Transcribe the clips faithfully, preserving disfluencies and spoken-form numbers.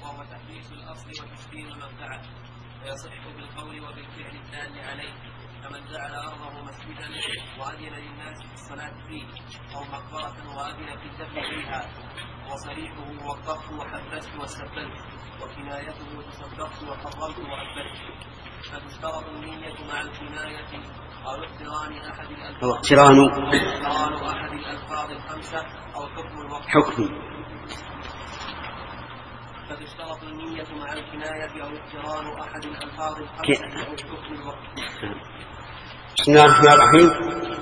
وهو تحديث الأصل وتشبيه المنفعة، ويصح بالقول وبالفعل الدال عليه، كمن جعل أرضه مسجدا وأذن للناس في الصلاة فيه، أو مقبرة وأذن في الدفن فيها. وصريحه وقفت وحبست واستقبلت، وكنايته تصدقت وحرمت وأكبرت. فتشترط النية مع الكناية أو اقتران أحد الألفاظ اقتران أحد الألفاظ الخمسة أو حكم الوقت. حكم فتشترط النية مع الكناية أو اقتران أحد الألفاظ الخمسة أو حكم الوقت. بسم الله الرحمن الرحيم.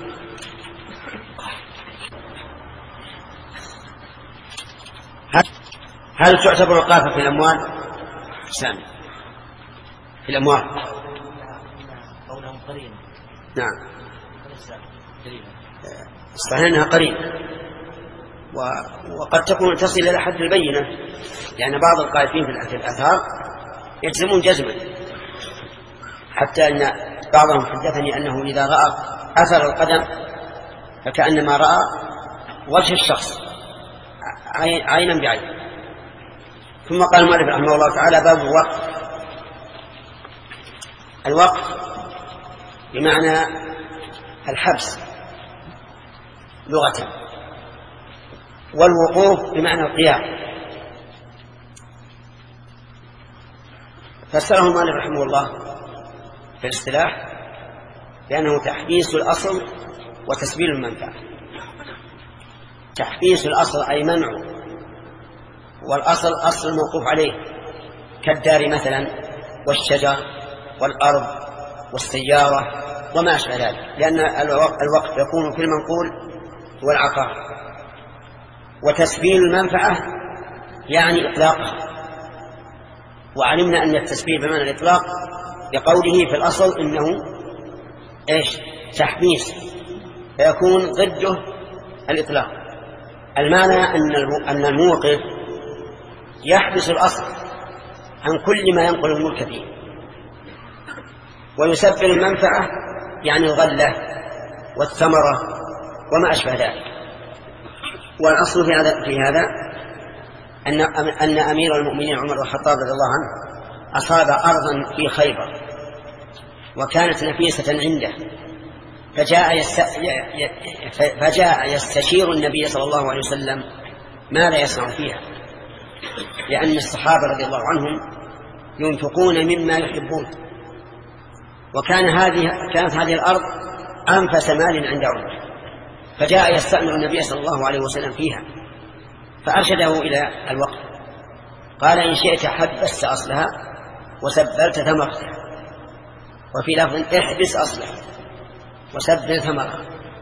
هل تعتبر القافة في الأموال؟ سامي في الأموال قولهم قرين. نعم صحيح أنها قرين، وقد تكون تصل إلى حد البينة، يعني بعض القائفين في الآثار يجزمون جزما، حتى أن بعضهم حدثني أنه إذا رأى أثر القدم فكأنما رأى وجه الشخص عينا بعين. ثم قال المؤلف رحمه الله تعالى: باب الوقف. الوقف بمعنى الحبس لغة، والوقوف بمعنى القيام. فسره المؤلف رحمه الله في الاصطلاح بأنه تحبيس الأصل وتسبيل المنفعة. تحبيس الأصل أي منعه، والأصل أصل الموقوف عليه كالدار مثلا والشجر والأرض والسيارة وما أشبه ذلك، لأن الوقف يكون في المنقول والعقار. وتسبيل المنفعة يعني إطلاقها، وعلمنا أن التسبيل بمعنى الإطلاق لقوله في الأصل إنه إيش؟ تحبيس، فيكون ضده الإطلاق. المعنى أن الموقف يحبس الأصل عن كل ما ينقل الملك فيه، ويسبل المنفعة يعني الغلة والثمرة وما أشبه ذلك. والأصل في هذا في هذا أن أن أمير المؤمنين عمر بن الخطاب رضي الله عنه أصاب أرضا في خيبر وكانت نفيسة عنده، فجاء يست... فجاء يستشير النبي صلى الله عليه وسلم ماذا يصنع فيها، لأن الصحابة رضي الله عنهم ينفقون مما يحبون، وكان هذه كانت هذه الأرض أنفس مال عند عمر، فجاء يستأمر النبي صلى الله عليه وسلم فيها، فأرشده إلى الوقف. قال: إن شئت حبست أصلها وسبلت ثمرتها، وفي لفظ: احبس أصلها وسبل ثمرها.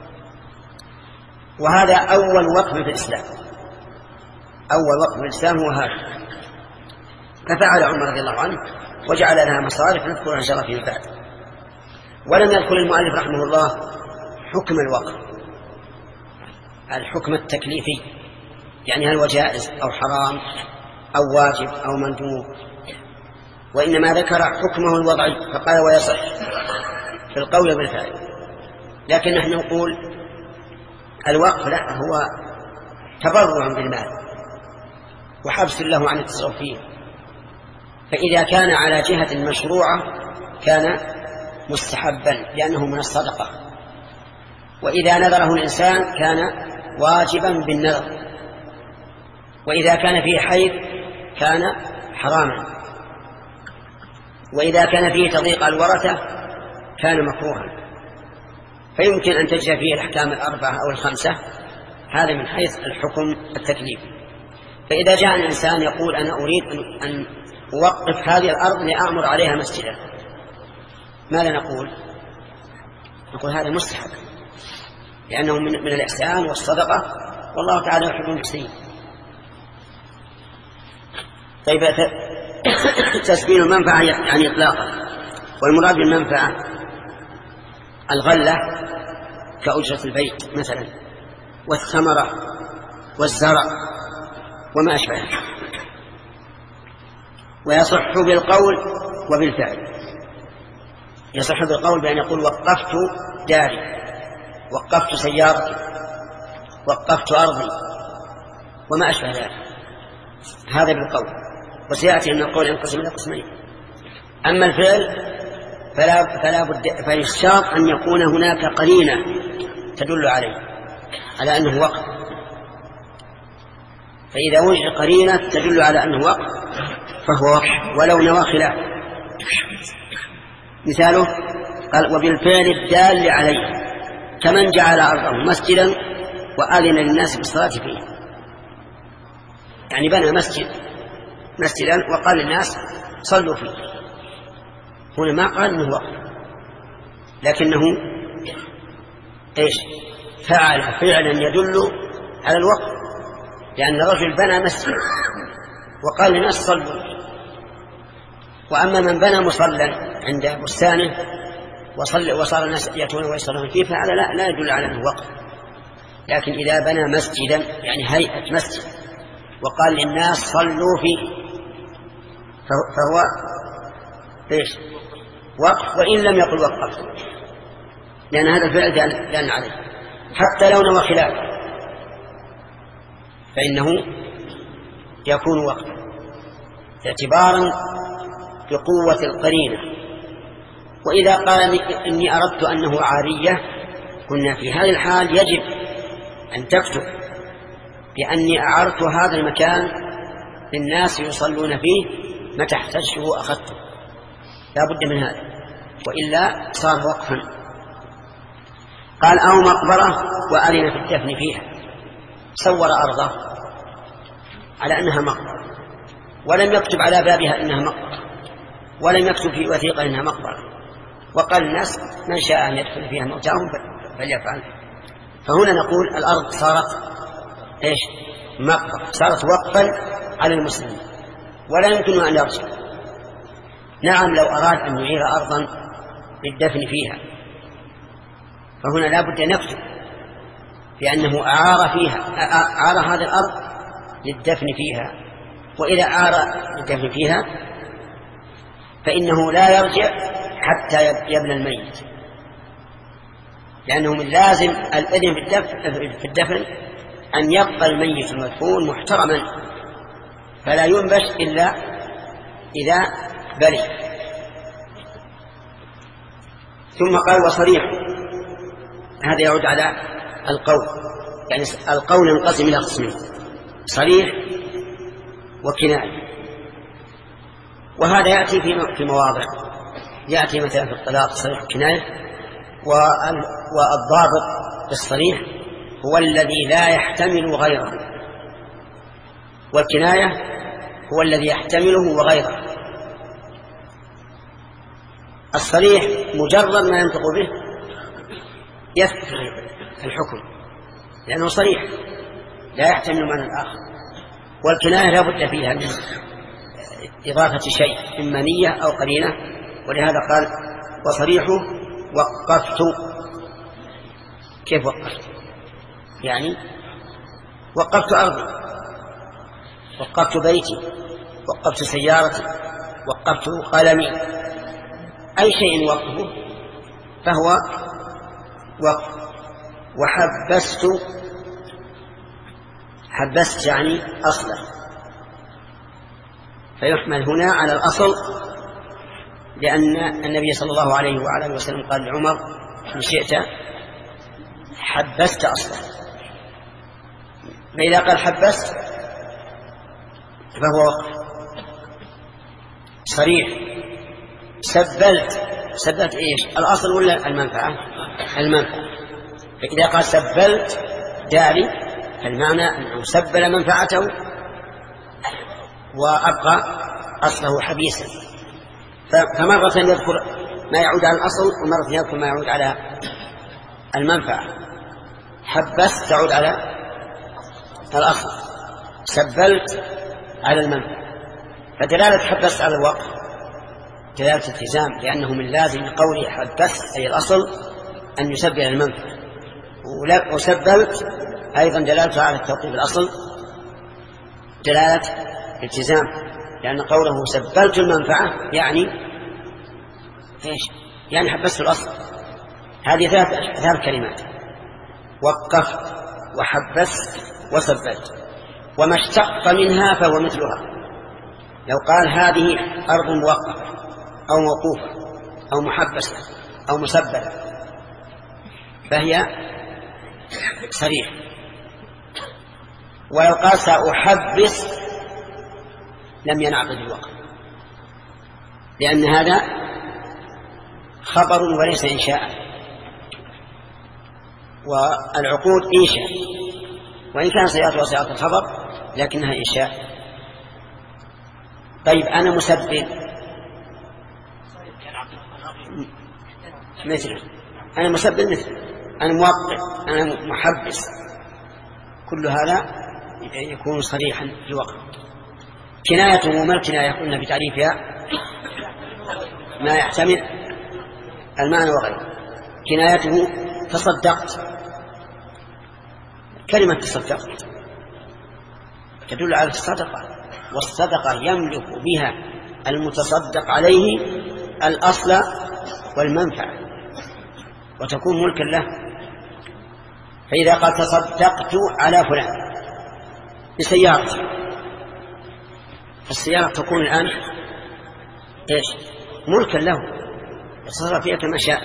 وهذا أول وقف في الإسلام، أول وقف في الإسلام هو هذا. ففعل عمر رضي الله عنه وجعل لها مصارف نذكرها إن شاء الله فيما بعد. ولم يذكر المؤلف رحمه الله حكم الوقف، الحكم التكليفي، يعني هل هو جائز أو حرام أو واجب أو مندوب، وإنما ذكر حكمه الوضعي فقال: ويصح في القول بالفعل. لكن نحن نقول الوقف لا، هو تبرع بالمال وحبس له عن التصرف فيه، فإذا كان على جهة مشروعة كان مستحبا لأنه من الصدقة، وإذا نذره الإنسان كان واجبا بالنذر، وإذا كان فيه حيث كان حراما، وإذا كان فيه تضييق الورثة كان مكروها. فيمكن أن تجري فيه الأحكام الأربعة أو الخمسة، هذا من حيث الحكم التكليفي. فإذا جاء الإنسان يقول: أنا أريد أن أوقف هذه الأرض لأعمر عليها مسجدا، ماذا نقول؟ نقول هذا مستحب، لأنه من, من الإحسان والصدقة، والله تعالى يحب المحسنين. طيب، تسبيل المنفعة يعني إطلاقا، والمراد بالمنفعة الغلة كأجرة البيت مثلا، والثمرة والزرع وما أشبه. ويصح بالقول وبالفعل. يصح بالقول بأن يقول: وقفت داري، وقفت سيارتي، وقفت أرضي وما أشبه ذلك، هذا بالقول. وسيأتي أن القول ينقسم إلى قسمين. أما الفعل فلا, فلا بد فيشترط أن يكون هناك قرينة تدل عليه على أنه وقف. فإذا وجد قرينة تدل على أنه وقف فهو وقف ولو نوى خلاف. مثاله قال وبالفعل الدال عليه كمن جعل أرضه مسجدا وآذن للناس بالصلاة فيه. يعني بنى مسجد مسجدا وقال للناس صلوا فيه. هنا ما قال انه وقف لكنه ايش فعل فعلا يدل على الوقف، لأن رجل بنى مسجد وقال للناس صلوا. وأما من بنى مصلى عند بستانه وصل وصار الناس يأتون ويصلون فيه فهذا لا, لا يدل على انه وقف. لكن إذا بنى مسجدا يعني هيئة مسجد وقال للناس صلوا فيه فهو ايش وقف وإن لم يقل وقف، لأن هذا الفعل دال عليه. حتى لو نوى خلاف فإنه يكون وقف اعتبارا بقوة القرينة. وإذا قال إني أردت أنه عارية قلنا في هذه الحال يجب أن تكتب بأني أعرت هذا المكان للناس يصلون فيه متى احتجته أخذته، لا بد من هذا وإلا صار وقفا. قال أو مقبرة وأذن في الدفن فيها، صور أرضه على أنها مقبرة ولم يكتب على بابها إنها مقبرة ولم يكتب في وثيقة إنها مقبرة، وقال الناس من شاء أن يدخل فيها موتاهم فليفعل. فهنا نقول الأرض صارت إيش مقبرة، صارت وقفا على المسلمين ولا يمكن أن يرجع. نعم لو أراد أن يعير أرضا للدفن فيها فهنا لا بد نكتب لأنه أعار فيها أعار هذه الأرض للدفن فيها، وإذا أعار للدفن فيها فإنه لا يرجع حتى يبنى الميت، لأنه من لازم الإذن في الدفن أن يبقى الميت المدفون محترما فلا ينبش إلا إذا بلي. ثم قال وصريح، هذا يعود على القول، يعني القول ينقسم إلى قسمين صريح وكناية. وهذا يأتي في مواضع، يأتي مثلا في الطلاق صريح وكناية. والضابط بالصريح هو الذي لا يحتمل غيره، والكناية هو الذي يحتمله وغيره. الصريح مجرد ما ينطق به يثبت الحكم لأنه صريح لا يحتمل معنى الآخر، والكناية لا بد فيها من إضافة شيء إما نية أو قرينة. ولهذا قال وصريحه وقفت. كيف وقفت؟ يعني وقفت أرضي، وقفت بيتي، وقفت سيارتي، وقفت قلمي، أي شيء وقفه فهو وقف. وحبست، حبست يعني أصله، فيحمل هنا على الأصل، لأن النبي صلى الله عليه وعلى وسلم قال لعمر إن شئت حبست أصله. فإذا قال حبست فهو وقف صريح. سبلت، سبلت إيش الأصل ولا المنفعة؟ المنفعة. فإذا قال سبلت داري المعنى أنه سبل منفعته وأبقى أصله حبيسا. فمرة يذكر ما يعود على الأصل ومرة يذكر ما يعود على المنفعة. حبست تعود على الأصل، سبلت على المنفعة. فدلالة حبست على الوقف دلالة التزام، لأنه من لازم قوله حبست أي الأصل أن يسبل المنفعة. وسبلت أيضا دلالة على التوقيف الأصل دلالة التزام، لأن قوله سبلت المنفعة يعني إيش؟ يعني حبست الأصل. هذه ثلاث ثلاث كلمات: وقفت وحبست وسبلت، وما اشتق منها فهو مثلها. لو قال هذه أرض موقفة أو موقوفة أو محبسة أو مسبلة فهي صريح. ولو قال سأحبس لم ينعقد الوقف، لأن هذا خبر وليس إنشاء، والعقود إنشاء، وإن كان صيغة وصيغة الخبر لكنها إنشاء. طيب أنا مسبب مثل أنا مسبب مثل أنا موقع أنا محبس، كل هذا يكون صريحا في الوقت. كنايته ما الكناية قلنا بتعريفها ما يحتمل المعنى وغيره. كنايته تصدقت، كلمة تصدقت تدل على الصدقة، والصدقة يملك بها المتصدق عليه الأصل والمنفعة وتكون ملكا له. فإذا قال تصدقت على فلان بسيارتي، السيارة تكون الآن إيش؟ ملكا له يتصرف فيها كما شاء.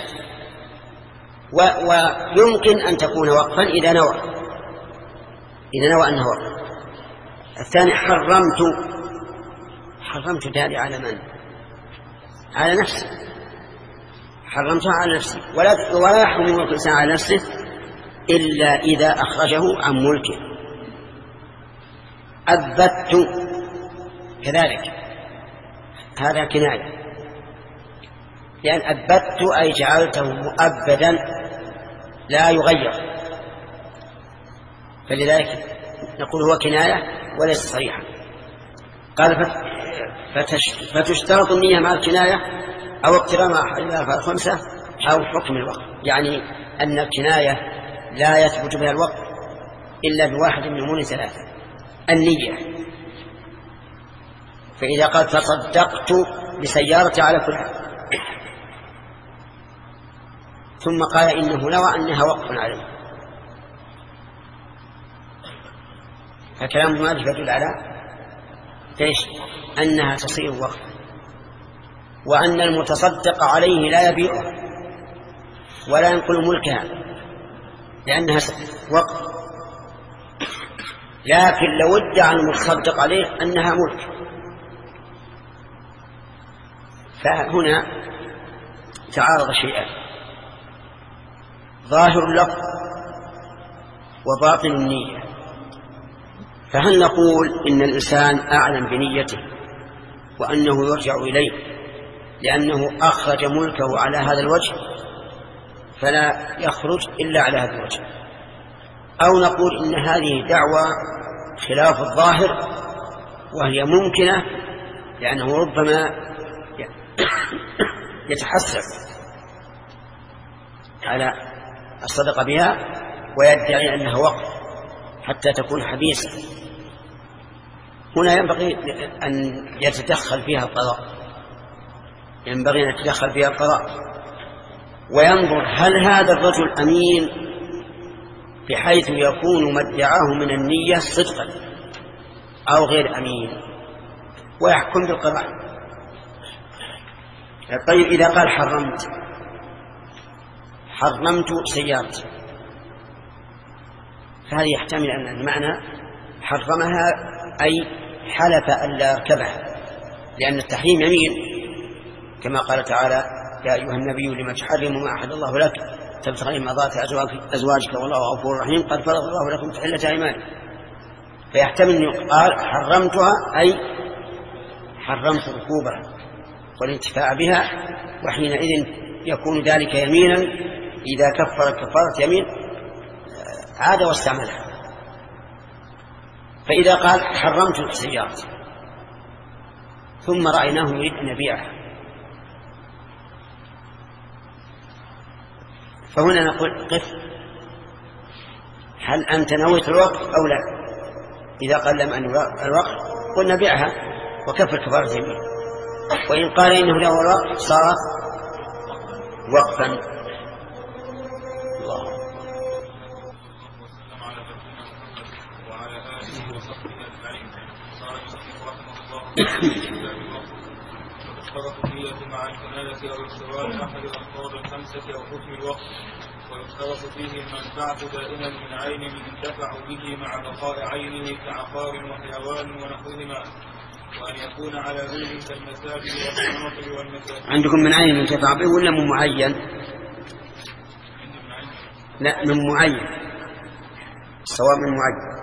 ويمكن أن تكون وقفا إذا نوى إذا نوى أنه وقف. الثاني حرمت، حرمت داري على من؟ على نفسي، حرمتها على نفسي. ولا ولا يحرم ملك الإنسان على نفسه إلا إذا أخرجه عن ملكه. أثبت كذلك هذا كناية، لأن أثبت أي جعلته مؤبدا لا يغير، فلذلك نقول هو كناية وليس صريحا. قال فتشترط النية مع الكناية أو اقتران الألفاظ الخمسة أو حكم الوقف، يعني أن الكناية لا يثبت بها الوقف إلا بواحد من أمور ثلاثة: النية. فإذا قال تصدقت بسيارتي على فلان ثم قال إنه نوى أنها وقف عليه، فكلام مالك يدل على ايش؟ أنها تصير وقف، وأن المتصدق عليه لا يبيعها ولا ينقل ملكها لأنها وقف. لكن لو ادعى المتصدق عليه أنها ملك فهنا تعارض شيئان: ظاهر اللفظ وباطن النية. فهل نقول إن الإنسان أعلم بنيته وأنه يرجع إليه لأنه أخرج ملكه على هذا الوجه فلا يخرج إلا على هذا الوجه، أو نقول إن هذه دعوة خلاف الظاهر وهي ممكنة لأنه ربما يتحسس على الصدقة بها ويدعي أنها وقف حتى تكون حبيسة؟ هنا ينبغي أن يتدخل فيها القضاء، ينبغي أن يتدخل فيها القضاء وينظر هل هذا الرجل أمين بحيث يكون ما ادعاه من النية صدقا أو غير أمين، ويحكم بالقضاء. طيب إذا قال حرمت حرمت سيارتي، فهذا يحتمل أن المعنى حرمها أي حلف أن لا يركبها، لأن التحريم يمين كما قال تعالى: يا أيها النبي لما تحرم ما أحل الله لك تبتغي مرضات أزواجك والله غفور رحيم قد فرض الله لكم تحلة أيمانكم. فيحتمل أن يقال حرمتها أي حرمت ركوبها والانتفاع بها، وحينئذ يكون ذلك يمينا إذا كفر كفارة يمين عاد واستعملها. فإذا قال حرمت السيارة ثم رأيناه يريد أن يبيعها فهنا نقول قف، هل أنت نويت الوقف أو لا؟ إذا قال لم أن الوقف قلنا بيعها وكفر كفارة يمين، وإن قال إنه له الوقف صار وقفا. الله وعلى آله وصحبه أجمعين. قال المصنف رحمه الله وتشترط النية مع الكناية أو اشتراط أحد الألفاظ الخمسة أو حكم الوقت. ويشترط فيه المنفعة دائما من عين ينتفع به مع بقاء عينه كعقار وحيوان ونحوهما، وأن يكون على ذل كالمساجد والمناطق والمساجد. عندكم من عين ينتفع به ولا من معين؟ لا، من معين، سواء من معين.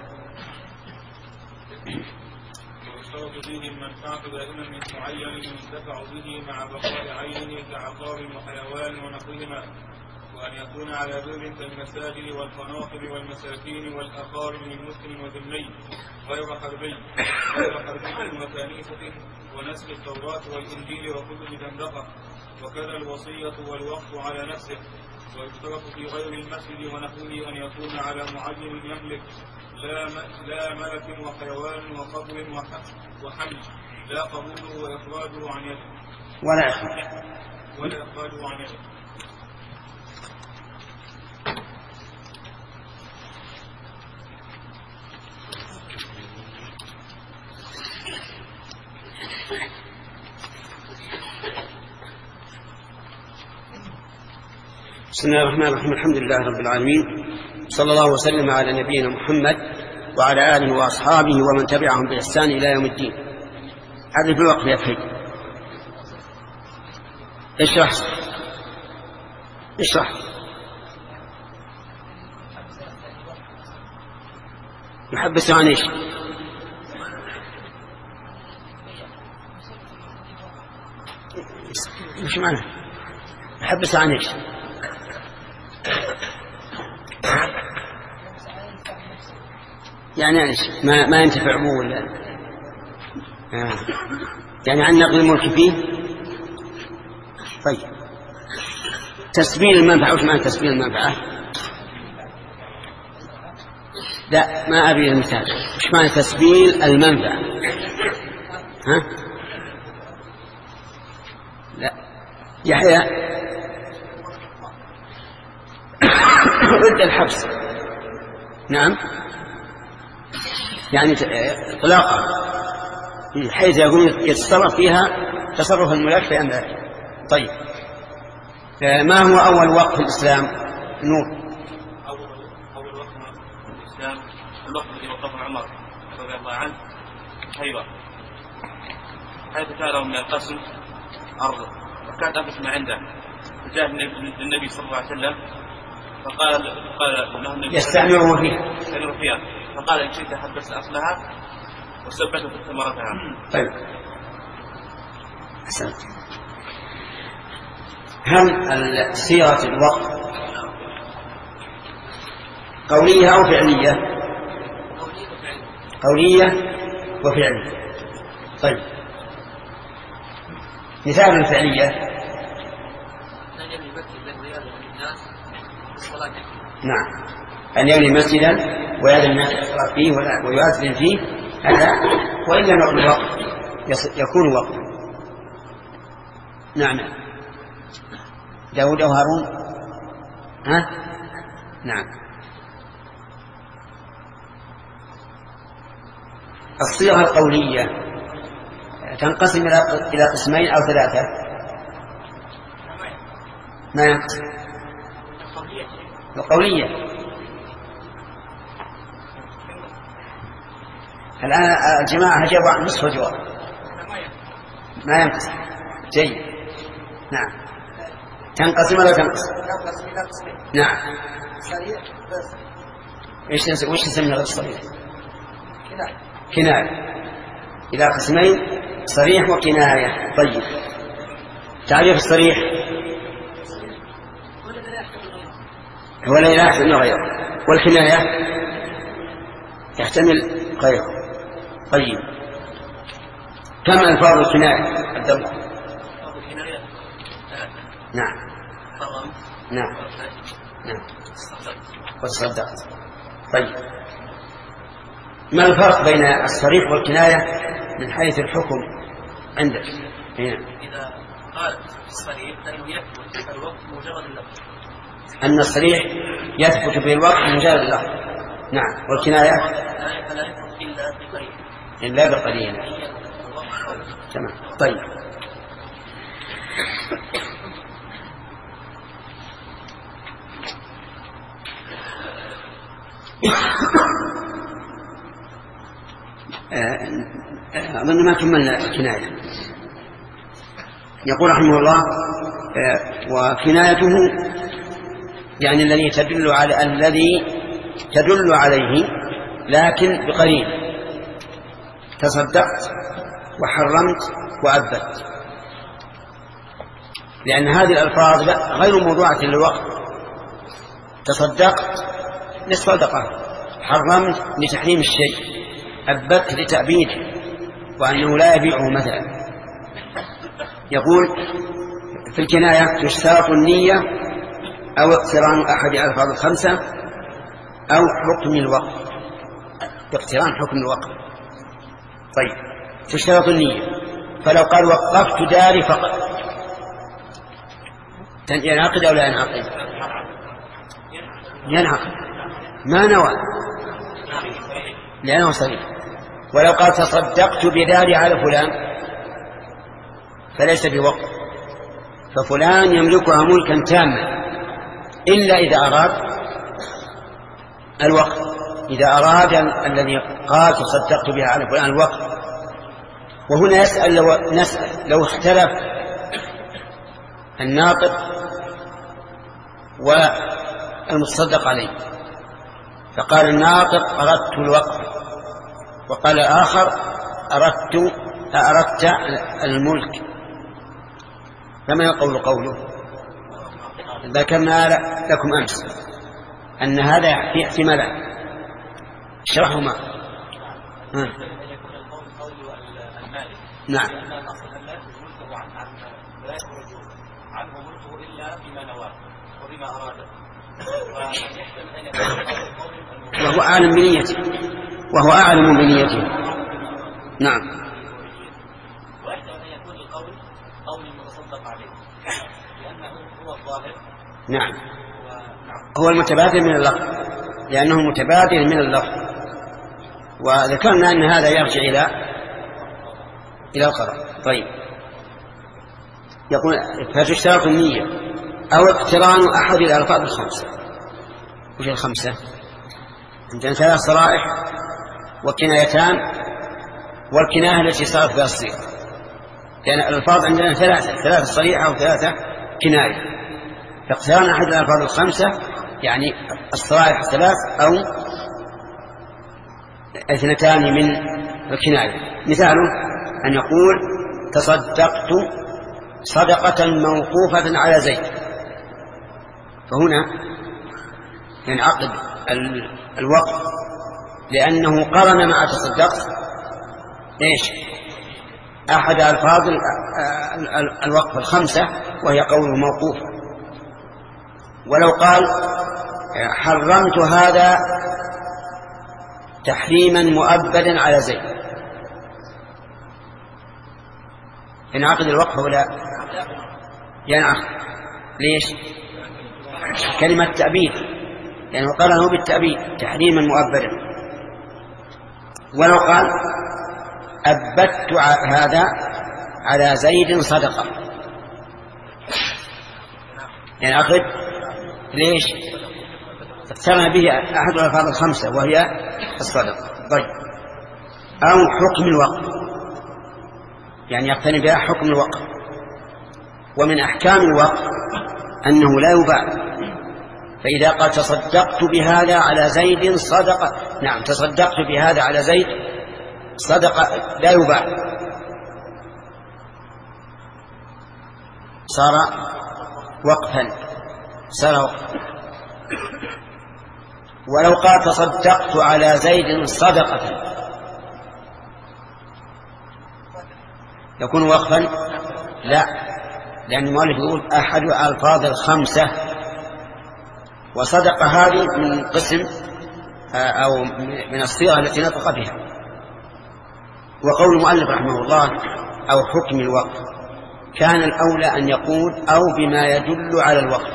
ويشترط فيه المنفعة دائما من معين ينتفع به مع بقاء عينه كعقار وحيوان ونحوهما، وأن يكون على ذل كالمساجد والقناطر والمساكين والأقارب من مسلم وذمي غير حربي غير حربي وكنيسة ونسخ التوراة والإنجيل وكتب زندقة، وكذا الوصية والوقف على نفسه. ويشترط في غير المسجد ونحوه أن يكون على معين يملك لا لا ملك وحيوان وقبر وحمل، لا قبوله وإخراجه عن يده ولا إخراج ولا إخراجه عن يده. بسم الله الرحمن الرحيم. الحمد لله رب العالمين، صلى الله وسلم على نبينا محمد وعلى آله وأصحابه ومن تبعهم بإحسان إلى يوم الدين. هذا في الوقت يا أخي. اشرح اشرح يحبس عن ايش؟ مش معنى يحبس عن ايش؟ يعني ايش؟ ما ما ينتفع به ولا آه. يعني عن نقل الملك فيه. طيب، تسبيل المنفعة. وش معنى تسبيل المنفعة؟ لا، ما أبي المثال. وش معنى تسبيل المنفعة؟ ها؟ لا، يحيى ضد الحبس. نعم، يعني إطلاقا حيث يقول يتصرف فيها تصرف الملاك في أمره. طيب، ما هو أول وقت في الإسلام؟ نور. أول أول وقت في الإسلام الوقت الذي وقفه عمر رضي الله عنه خيبر، حيث كان من القسم أرضه وكانت أنفس ما عنده، فجاء النبي صلى الله عليه وسلم فقال قال له النبي يستعمره فيها يستعمره فيها فقال إن شئت حبست أصلها وسبته في ثمرتها. طيب، أحسنت. هل سيرة الوقت قولية أو فعلية؟ قولية وفعلية. طيب، مثال الفعلية. نعم، أن يبني مسجدا ويأذن الناس الصلاة فيه ويؤذن فيه، هذا وإن لم يكن وقت يكون وقتا. نعم. داود أو هارون؟ ها؟ نعم. الصيغة القولية تنقسم إلى قسمين أو ثلاثة. ما ينقسم؟ القولية. الآن الجماعة جابوا عن نصف الجواب. ما ينقسم. جيد. نعم. تنقسم ولا تنقسم؟ نعم. ايش وش نسميه غير الصريح؟ كناية. إلى قسمين، صريح وكناية. طيب، تعريف الصريح هو لا يحتمل غيره، والكناية يحتمل غيره. طيب، كم ألفاظ الكناية عبد الله؟ نعم نعم نعم وتصدقت. طيب، ما الفرق بين الصريح والكناية من حيث الحكم عندك؟ هنا إذا قال الصريح فإنه يثبت الوقت مجرد اللفظ، أن الصريح يثبت به الوقت مجرد اللفظ. نعم. والكناية فلا يثبت إلا بقرينة إلا بقرينة. تمام. طيب أظن ما كملنا الكناية. يقول رحمه الله وكنايته يعني الذي تدل على الذي تدل عليه لكن بقرين، تصدقت وحرمت وأبت، لأن هذه الألفاظ غير موضوعة للوقت. تصدقت للصدقة، حرمت لتحريم الشيء، أبت لتأبيده وأنه لا يبيعه مثلا. يقول في الكناية يشترط النية أو اقتران أحد الألفاظ الخمسة أو حكم الوقت، اقتران حكم الوقت. طيب تشترط النية، فلو قال وقفت داري فقط ينعقد أو لا ينعقد؟ ينعقد، ما نوى لأنه صريح. ولو قال تصدقت بداري على فلان فليس بوقف، ففلان يملكها ملكا تاما إلا إذا أراد الوقف، إذا أراد الذي قال تصدقت بها على فلان الوقف. وهنا يسأل لو, نسأل لو اختلف الناطق والمتصدق عليه، فقال الناطق أردت الوقف، وقال الآخر أردت أردت الملك، فما يقول قوله؟ ذكرنا لكم أمس أن هذا في احتمالات، اشرحهما. نعم. عنه ملكه إلا بما نواه وبما أراده، وهو أعلم بنيته وهو أعلم بنيته. نعم. ويحتمل أن يكون القول قول المتصدق عليه لأنه هو الظاهر. نعم، هو المتبادل من اللفظ، لأنه متبادل من اللفظ. وذكرنا أن هذا يرجع إلى إلى القرار. طيب يقول فتشترط النية أو اقتران أحد الألفاظ الخمسة. وش الخمسة؟ عندنا ثلاث صرائح وكنايتان، والكناية التي صارت بها الصيغة، لأن يعني الألفاظ عندنا ثلاثة، ثلاثة صريحة وثلاثة كناية. فاقتران أحد الألفاظ الخمسة يعني الصرائح ثلاث أو اثنتان من الكناية. مثاله أن يقول تصدقت صدقة موقوفة على زيد، فهنا ينعقد الوقف لأنه قرن مع تصدقت إيش؟ أحد ألفاظ الوقف الخمسة وهي قوله موقوفة. ولو قال حرمت هذا تحريما مؤبدا على زيد ينعقد الوقف ولا ينعقد؟ ليش؟ كلمة تأبيد، يعني قرنه بالتأبيد تحريما مؤبدا. ولو قال أبدت هذا على زيد صدقة ينعقد. ليش؟ اقترن به أحد الألفاظ الخمسة وهي الصدقة. طيب أو حكم الوقف، يعني يقترن بها حكم الوقف. ومن أحكام الوقف أنه لا يباع، فإذا قال تصدقت بهذا على زيد صدقة، نعم تصدقت بهذا على زيد صدقة، لا يباع، صار وقفا، صار وقفا. ولو قال تصدقت على زيد صدقة يكون وقفا؟ لا، لأن المؤلف يقول أحد الألفاظ الخمسة، وصدق هذه من قسم أو من الصيغة التي نطق بها. وقول المؤلف رحمه الله أو حكم الوقف كان الأولى أن يقول أو بما يدل على الوقف،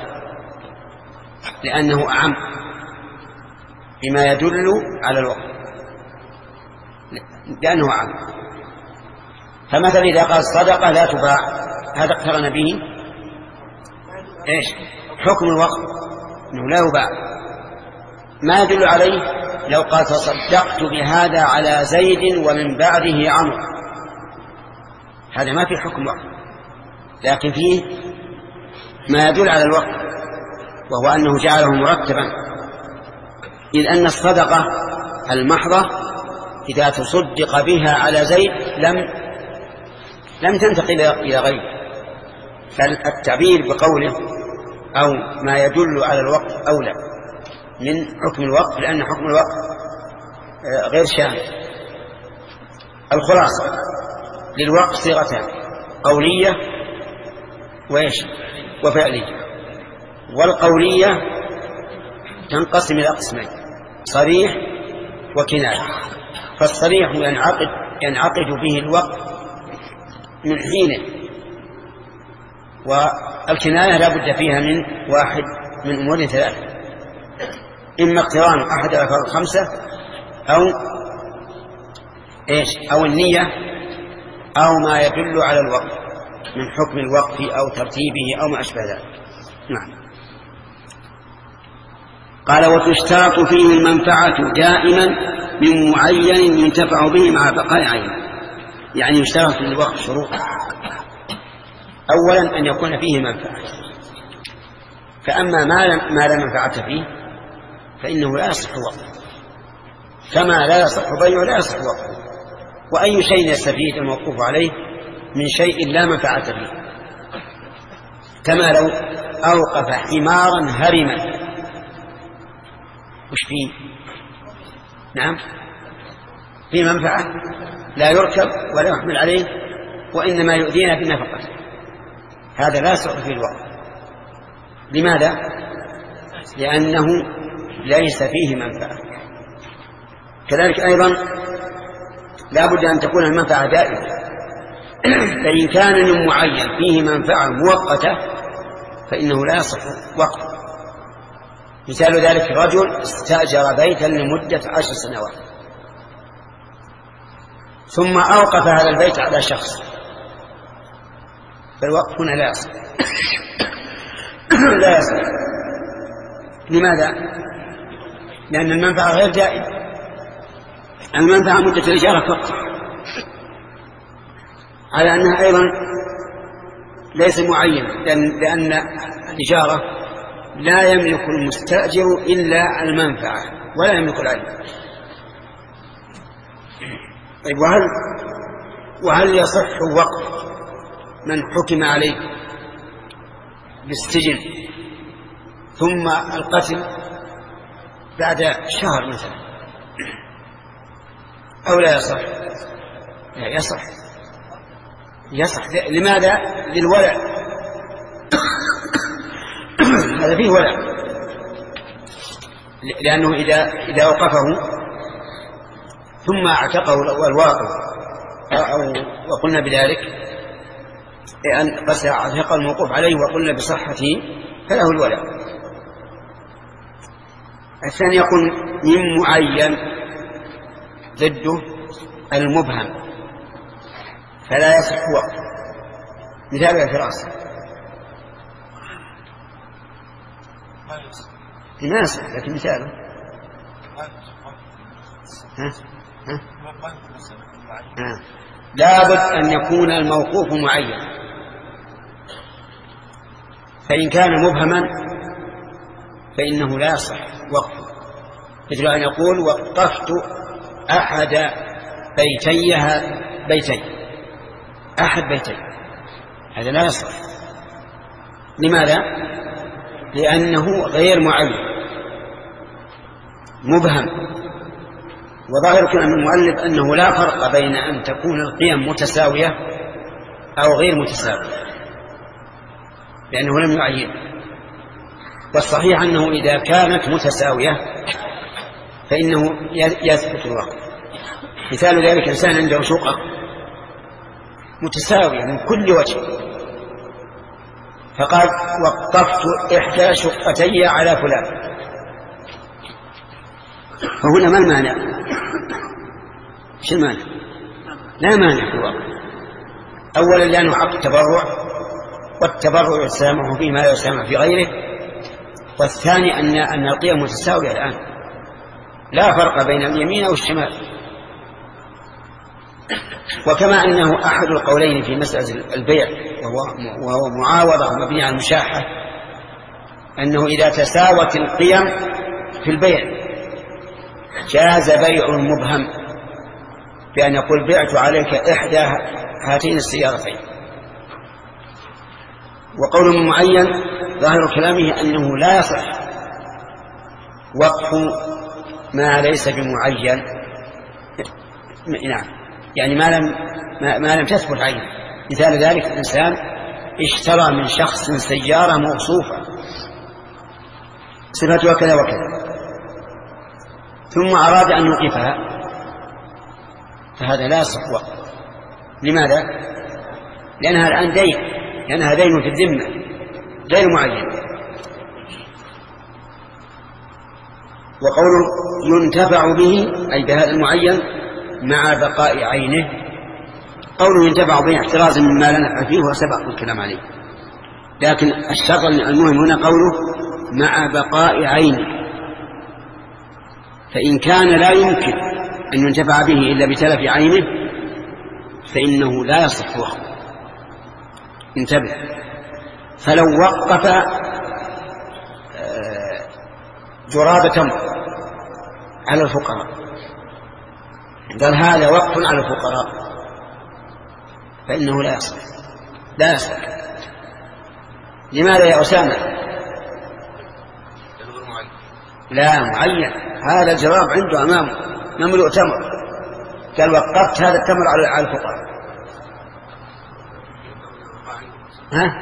لأنه أعم، بما يدل على الوقف لأنه أعم. فمثلا إذا قال صدقة لا تباع هذا اقترن به إيش؟ حكم الوقف أنه لا يباع. ما يدل عليه لو قال تصدقت بهذا على زيد ومن بعده عمرو، هذا ما في حكم وقف، لكن فيه ما يدل على الوقف، وهو أنه جعله مرتبا، إذ أن الصدقة المحضة إذا تصدق بها على زيد لم لم تنتقل إلى غيره، فالتعبير بقوله أو ما يدل على الوقف أولى من حكم الوقف، لأن حكم الوقف غير شامل. الخلاصة للوقف صيغتان، قولية وإيش وفعلية. والقولية تنقسم إلى قسمين، صريح وكناية. فالصريح ينعقد ينعقد به الوقف من حينه، والكناية لا بد فيها من واحد من أمور ثلاثة، إما اقتران أحد الألفاظ الخمسة أو إيش أو النية أو ما يدل على الوقف من حكم الوقف أو ترتيبه أو ما أشبه ذلك. نعم. قال وتشترط فيه المنفعة دائما من معين ينتفع به مع بقاء عينه، يعني يشترط للوقف شروط. أولا أن يكون فيه منفعة، فأما ما لا منفعة فيه فإنه لا يصح وقفه، كما لا يصح بيعه لا يصح وقفه. وأي شيء يستفيد الموقوف عليه من شيء لا منفعة فيه، كما لو أوقف حمارا هرما وش فيه؟ نعم فيه منفعة، لا يركب ولا يحمل عليه وإنما يؤذينا بنفقته، هذا لا يصح فيه الوقف. لماذا؟ لأنه ليس فيه منفعة. كذلك أيضا لا بد أن تكون المنفعة دائمة، فإن كان من معين فيه منفعة مؤقتة فإنه لا يصح وقفه. مثال ذلك رجل استأجر بيتا لمدة عشر سنوات ثم أوقف هذا البيت على شخص، فالوقف هنا لا يصح لا يصح. لماذا؟ لأن المنفعة غير دائمة، المنفعة مدة الإجارة فقط، على أنها أيضا ليس معينة، لأن, لأن الإجارة لا يملك المستأجر إلا المنفعة ولا يملك العين. طيب وهل, وهل يصح وقف من حكم عليه بالسجن ثم القتل بعد شهر مثلا أو لا يصح؟ لا يصح يصح. لماذا؟ للولع هذا فيه ولع، لأنه إذا, إذا أوقفه ثم اعتقه الواقف أو وقلنا بذلك أن بس اعتق الموقوف عليه وقلنا بصحته فله الولع. الثاني يكون من معين ضده المبهم فلا يصح وقف، مثال الفراس ما يصح، لكن مثاله ها ها ها لابد أن يكون الموقوف معين، فإن كان مبهما فإنه لا يصح وقفه، مثل أن يقول وقفت أحد بيتيها بيتي أحد بيتي، هذا لا يصح. لماذا؟ لأنه غير معين مبهم. وظاهر كلام المؤلف أنه لا فرق بين أن تكون القيم متساوية أو غير متساوية، لأنه لم يعين. والصحيح أنه إذا كانت متساوية فإنه يثبت الوقف. مثال ذلك إنسان عنده شقق متساوية من كل وجه، فقال وقفت إحدى شقتي على فلان، فهنا ما المانع؟ شو المانع؟ لا مانع في الوقف، أولا لأنه حق التبرع، والتبرع يسامح فيه ما لا يسامح في غيره. والثاني أن أن القيم متساوية الآن، لا فرق بين اليمين والشمال. وكما أنه أحد القولين في مسألة البيع وهو, وهو معاوضة مبني على المشاحة، أنه إذا تساوت القيم في البيع جاز بيع المبهم، بأن يقول بعت عليك إحدى هاتين السيارتين. وقول معين ظاهر كلامه أنه لا يصح وقف ما ليس بمعين، نعم، يعني ما لم ما لم تثبت عينه. مثال ذلك الإنسان اشترى من شخص سيارة موصوفة صفتها كذا وكذا، ثم أراد أن يوقفها، فهذا لا يصح وقف. لماذا؟ لأنها الآن دين، لأنها دين في الذمة غير معين. وقوله ينتفع به أي بهذا المعين مع بقاء عينه، قوله ينتفع به احترازا مما لا نفع فيه وسبق الكلام عليه، لكن الشرط المهم هنا قوله مع بقاء عينه، فإن كان لا يمكن أن ينتفع به إلا بتلف عينه فإنه لا يصح وقفه. انتبه، فلو وقف جراب تمر على الفقراء، قال هذا وقف على الفقراء، فإنه لا يصح لا يصح لماذا يا أسامة؟ لا معين، هذا الجراب عنده أمامه مملوء تمر، قال وقفت هذا التمر على الفقراء، ها؟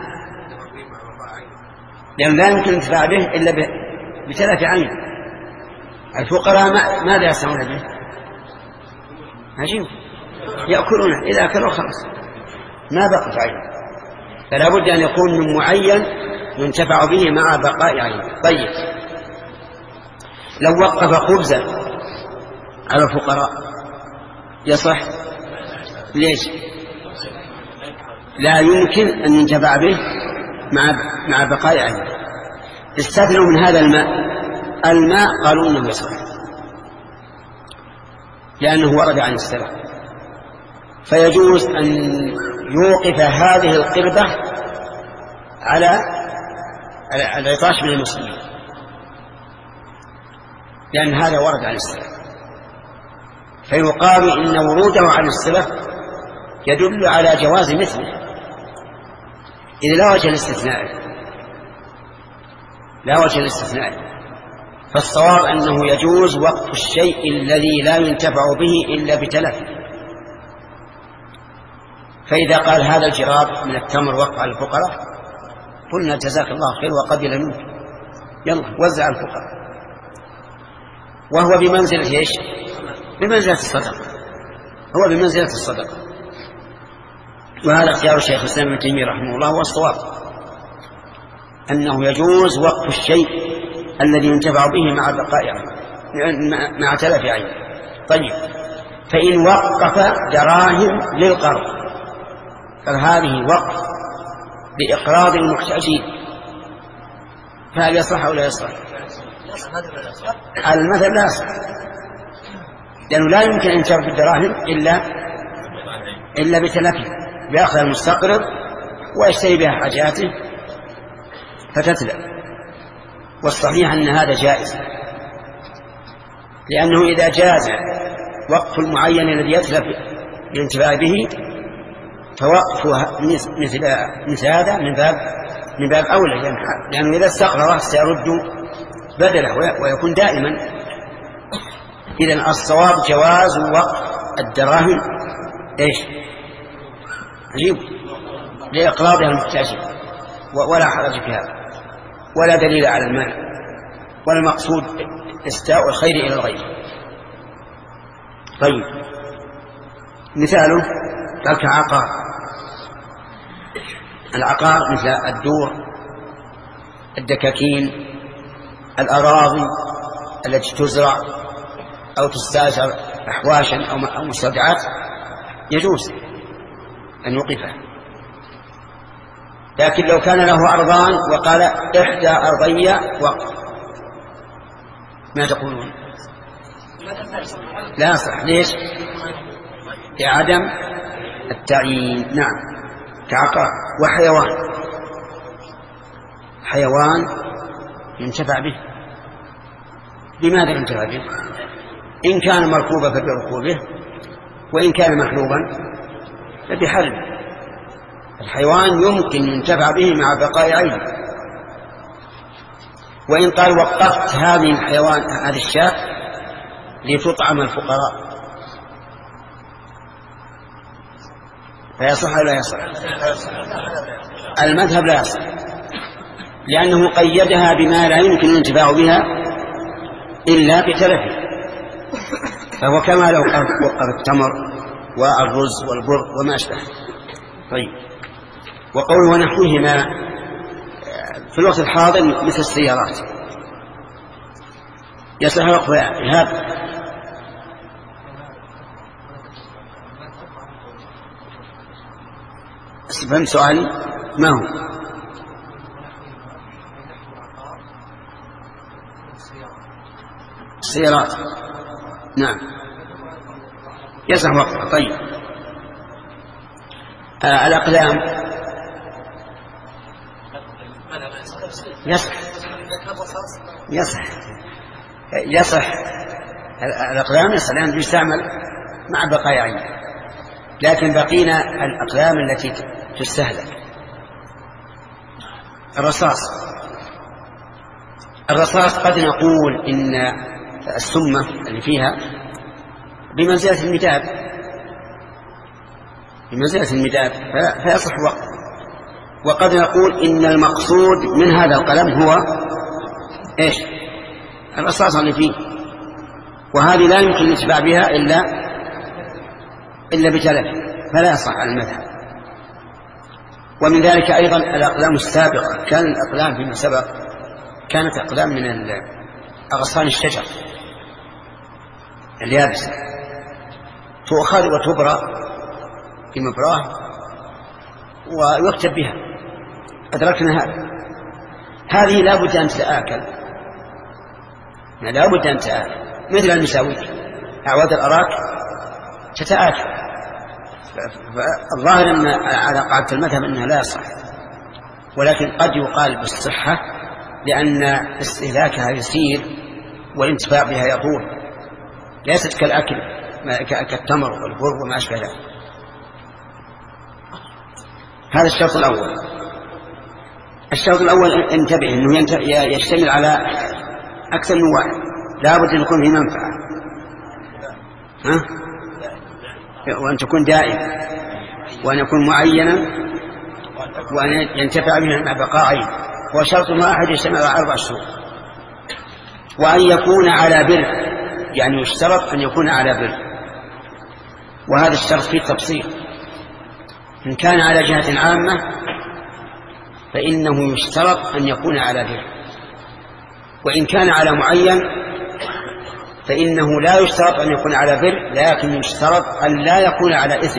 لأن لا يمكن الانتفاع به إلا بتلف عين. الفقراء ماذا يصنعون به؟ عجيب، يأكلونه، إذا أكلوا خلاص ما بقت عين، فلا بد أن يكون من معين ينتفع به مع بقاء عين. طيب، لو وقف خبزا على الفقراء يصح؟ ليش؟ لا يمكن أن ينتفع به مع مع بقاء عين. استثنوا من هذا الماء، الماء قالوا إنه يصح لأنه ورد عن السلف، فيجوز أن يوقف هذه القربة على العطاش من المسلمين، لأن هذا ورد عن السلف، فيقال إن وروده عن السلف يدل على جواز مثله، إذا لا وجه الاستثناء لا وجه الاستثناء فالصواب أنه يجوز وقف الشيء الذي لا ينتفع به إلا بتلفه. فإذا قال هذا الجراب من التمر وقف على الفقراء قلنا جزاك الله خير وقبل منك، يلا وزع الفقراء، وهو بمنزلة إيش؟ بمنزلة الصدقة، هو بمنزلة الصدقة. وهذا اختيار الشيخ الإسلام ابن تيمية رحمه الله، والصواب أنه يجوز وقف الشيء الذي ينتفع به مع بقاء مع تلف عين. طيب، فإن وقف دراهم للقرض فهذه وقف بإقراض المحتاجين، فهل يصح أو لا يصح؟ على المثل لا يصح، لأنه لا يمكن أن ينتفع بالدراهم إلا إلا بتلفه، بأخذ المستقرض ويشتري بها حاجاته فتتلف. والصحيح أن هذا جائز، لأنه إذا جاز وقف المعين الذي يتلف الانتفاع به فوقفه مثل مثل هذا من باب من باب أولى، لأنه إذا استقرضه سيرد بدله ويكون دائما. إذن الصواب جواز وقف الدراهم إيش؟ عجيب، لإقراضها المحتاجين، ولا حرج في هذا، ولا دليل على المانع، ولا المقصود استاء الخير إلى الغير. طيب، مثاله قال كعقار، العقار مثل الدور، الدكاكين، الأراضي التي تزرع أو تستأجر أحواشا أو مستودعات، يجوز أن يوقفها. لكن لو كان له أرضان وقال إحدى أرضي وقف ما تقولون؟ لا صح. ليش؟ لعدم التعيين. نعم. كعقار وحيوان، حيوان ينتفع به. بماذا ينتفع به؟ إن كان مركوبا فبركوبه، وإن كان محلوبا فبحلب. الحيوان يمكن ينتفع به مع بقاء عينه. وإن قال وقفت هذه الحيوان هذه الشاة لتطعم الفقراء فيصح ولا يصح؟ المذهب لا يصح، لأنه قيدها بما لا يمكن الانتفاع بها إلا بتلفه، فهو كما لو وقف التمر والرز والبر وما أشبه. طيب. وقوله ونحوهما في الوقت الحاضر مثل السيارات يصح وقفها. هذا فهم سؤالي ما هو؟ السيارات نعم يصح وقفها. طيب. آه الأقلام يصح يصح يصح الأقلام يصح لأنه يستعمل مع بقاء عينه. لكن بقينا الأقلام التي تستهلك. الرصاص الرصاص قد نقول إن السمة اللي فيها بمنزلة المداد بمنزلة المداد فيصح وقت. وقد نقول إن المقصود من هذا القلم هو إيش؟ الرصاص اللي فيه، وهذه لا يمكن الاتباع بها إلا إلا بتلف، فلا يصح على المذهب. ومن ذلك أيضا الأقلام السابقة. كان الأقلام فيما سبق كانت أقلام من أغصان الشجر اليابسة تؤخذ وتبرى بمبراه ويكتب بها. أدركنا هذا. هذه لا بد أن تتآكل، لا بد أن تتآكل مثل المساوي أعواد الأراك تتآكل. فالظاهر أن على قاعدة المذهب أنها لا يصح، ولكن قد يقال بالصحة لأن استهلاكها يسير والانتفاع بها يطول، ليست كالأكل كالتمر والبر وما أشبه ذلك. هذا الشرط الأول. الشرط الأول انتبه أنه يشتمل على أكثر من واحد، لا بد أن يكون في منفعة، ها؟ وأن تكون دائما، وأن يكون معينا، وأن ينتفع به مع بقاء عين. وشرط واحد يشتمل على أربع شروط. وأن يكون على بر، يعني يشترط أن يكون على بر، وهذا الشرط فيه تفصيل. إن كان على جهة عامة فإنه يشترط أن يكون على بر، وإن كان على معين فإنه لا يشترط أن يكون على بر، لكن يشترط أن لا يكون على إثم.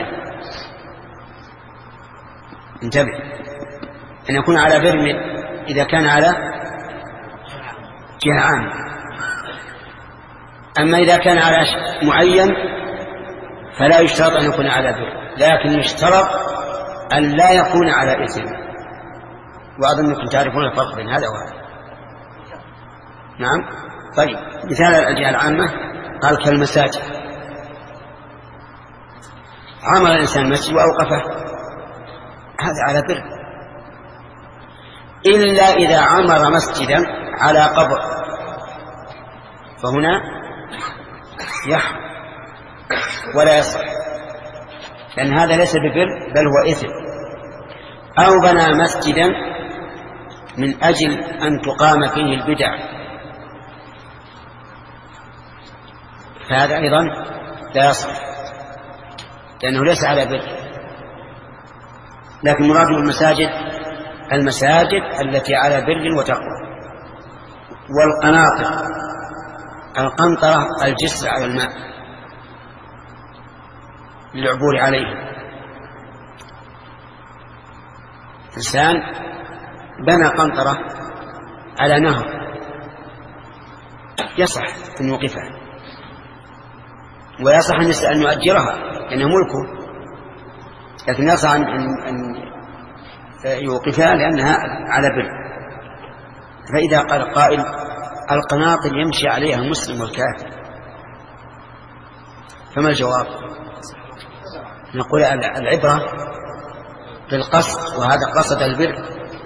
انتبه، أن يكون على بر إذا كان على جهة عامة. أما إذا كان على معين فلا يشترط أن يكون على بر، لكن يشترط أن لا يكون على إثم. وأظنكم تعرفون الفرق بين هذا وهذا. نعم. طيب، مثال الجهة العامة قال كالمساجد. عمل الإنسان مسجد وأوقفه، هذا على بر، إلا إذا عمر مسجدا على قبر فهنا يحرم ولا يصح، لأن هذا ليس ببر بل هو إثم. أو بنى مسجدا من أجل أن تقام فيه البدع فهذا أيضا لا يصح، لأنه ليس على بر. لكن مراد المساجد المساجد التي على بر وتقوى. والقناطر، القنطرة الجسر على الماء للعبور عليه. إنسان بنى قنطرة على نهر يصح أن يوقفها، ويصح أن يؤجرها لأنه ملكه، لكن يصح أن يوقفها لأنها على بر. فإذا قال قائل القناطر يمشي عليها المسلم والكافر، فما الجواب؟ نقول العبرة بالقصد، وهذا قصد البر،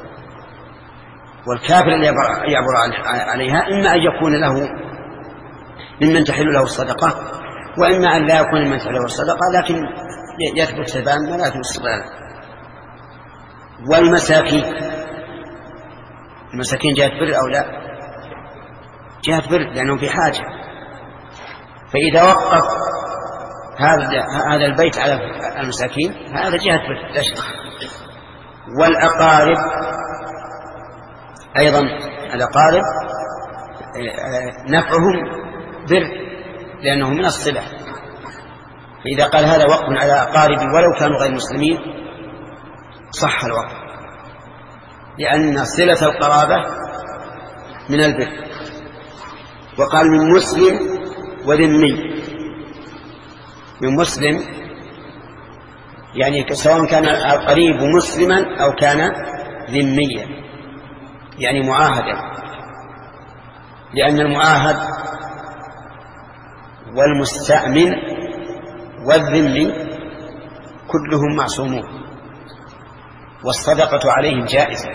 والكافر اللي يعبر عليها إما أن يكون له ممن تحل له الصدقة، وإما أن لا يكون ممن تحل له الصدقة لكن يثبت سبان ولا تستطيع. والمساكين، المساكين جهة بر أو لا؟ جهة بر لأنهم في حاجة. فإذا وقف هذا هذا البيت على المساكين هذا جهة بر لا شك. والأقارب أيضا، الأقارب نفعهم بر لأنهم من الصلة. فإذا قال هذا وقف على أقاربي ولو كانوا غير مسلمين صح الوقف، لأن صلة القرابة من البر. وقال من مسلم وذمي، من مسلم يعني سواء كان القريب مسلما أو كان ذميا يعني معاهدا، لأن المعاهد والمستأمن والذمي كلهم معصومون والصدقة عليهم جائزة.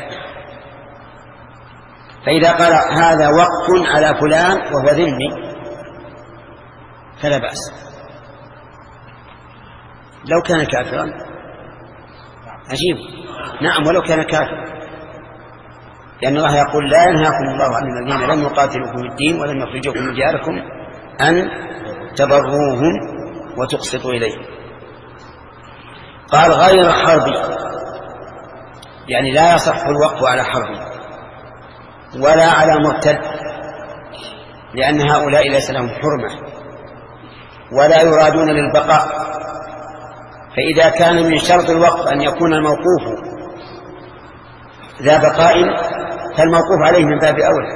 فإذا قال هذا وقف على فلان وهو ذمي فلا بأس. لو كان كافرا عجيب، نعم ولو كان كافرا، لأن الله يقول لا ينهاكم الله عن الذين لم يقاتلوكم في الدين ولم يخرجوكم من دياركم أن تبروهم وتقسطوا إليهم. قال غير حربي، يعني لا يصح الوقف على حربي ولا على مرتد، لأن هؤلاء ليس لهم حرمة ولا يرادون للبقاء. فإذا كان من شرط الوقف أن يكون الموقوف ذا بقاء فالموقوف عليه من باب أولى.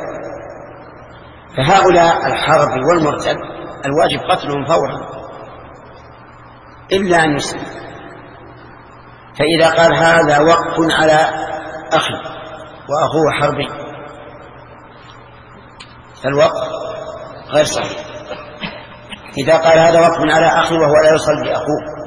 فهؤلاء الحرب والمرتد الواجب قتلهم فورا إلا أن يسلم. فإذا قال هذا وقف على أخي وأخوه حربي فالوقف غير صحيح. إذا قال هذا وقف على أخي وهو لا يصلي أخوه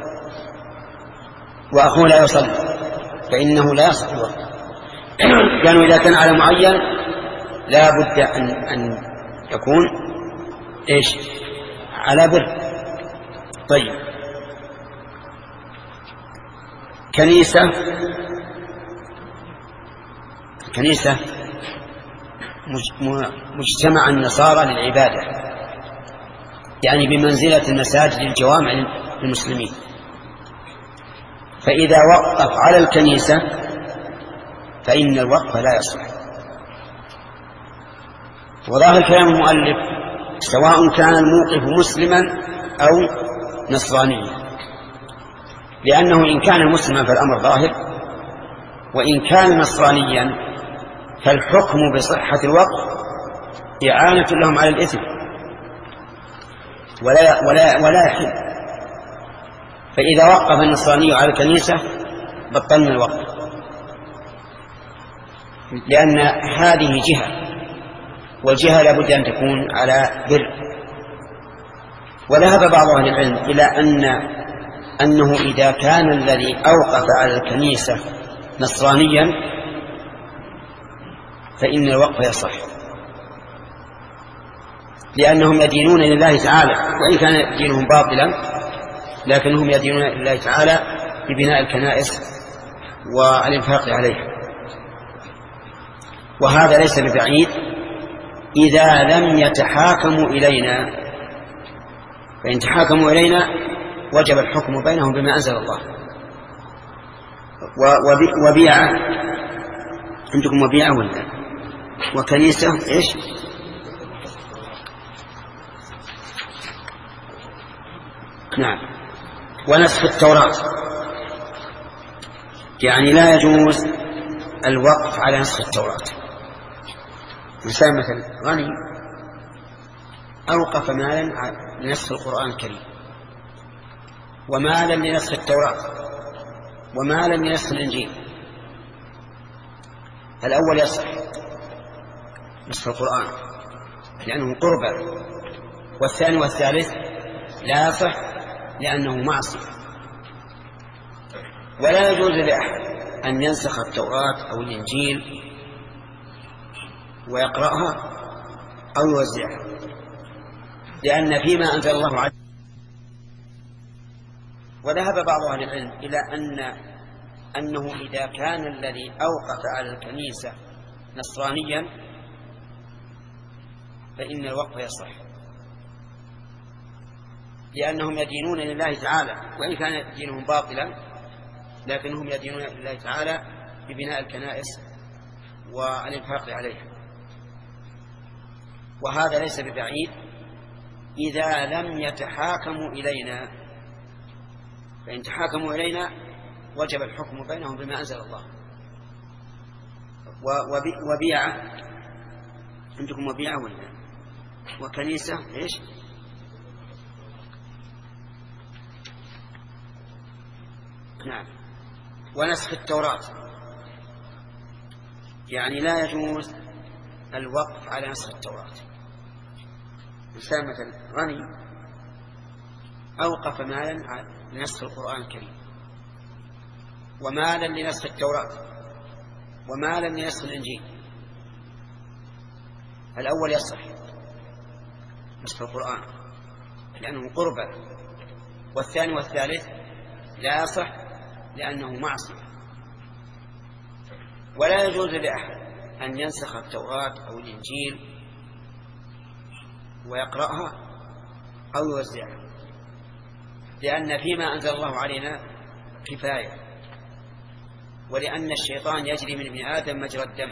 وأخوه لا يصلي فإنه لا يصح الوقف. كانوا إذا كان على معين لا بد أن, أن يكون إيش على بر. طيب كنيسة كنيسة مجتمع النصارى للعبادة، يعني بمنزلة المساجد الجوامع للمسلمين. فإذا وقف على الكنيسة فإن الوقف لا يصح. وظاهر كلام المؤلف سواء كان الموقف مسلما أو نصرانيا، لأنه إن كان مسلما فالأمر ظاهر، وإن كان نصرانيا فالحكم بصحة الوقف إعانة لهم على الإثم ولا, ولا, ولا يحل. فإذا وقف النصراني على الكنيسة بطلنا الوقف، لأن هذه جهة، والجهة لابد أن تكون على بر. وذهب بعض أهل العلم إلى أن أنه إذا كان الذي أوقف على الكنيسة نصرانيا فإن الوقف يصح، لأنهم يدينون لله تعالى، وإن كان دينهم باطلا لكنهم يدينون لله تعالى ببناء الكنائس والإنفاق عليها. وهذا ليس ببعيد إذا لم يتحاكموا إلينا، فإن تحاكموا إلينا وجب الحكم بينهم بما أنزل الله. وبيعة عندكم وبيعة ولا وكنيسة إيش نعم ونسخ التوراة، يعني لا يجوز الوقف على نسخ التوراة. مثال مثلا غني أوقف مالا لنسخ القرآن الكريم، ومالا لنسخ التوراة، ومالا لنسخ الإنجيل. الأول يصح نسخ القرآن لأنه قربة، والثاني والثالث لا يصح لأنه معصية. ولا يجوز لأحد أن ينسخ التوراة أو الإنجيل ويقرأها أو يوزعها، لأن فيما أنزل الله عز وجل. وذهب بعض أهل العلم إلى أن أنه إذا كان الذي أوقف على الكنيسة نصرانيا فإن الوقف يصح، لأنهم يدينون لله تعالى، وإن كان دينهم باطلا لكنهم يدينون لله تعالى ببناء الكنائس والإنفاق عليها. وهذا ليس ببعيد إذا لم يتحاكموا إلينا، فإن تحاكموا إلينا وجب الحكم بينهم بما أنزل الله. وبيعة عندكم وبيعة ولا وكنيسة إيش؟ نعم. ونسخ التوراة يعني لا يجوز الوقف على نسخ التوراة. مثال مثلا غني أوقف مالا لنسخ القرآن الكريم، ومالا لنسخ التوراة، ومالا لنسخ الإنجيل. الأول يصح نسخ القرآن لأنه قربة، والثاني والثالث لا يصح لأنه معصية. ولا يجوز لأحد أن ينسخ التوراة أو الإنجيل ويقرأها أو يوزعها، لأن فيما أنزل الله علينا كفاية، ولأن الشيطان يجري من ابن آدم مجرى الدم،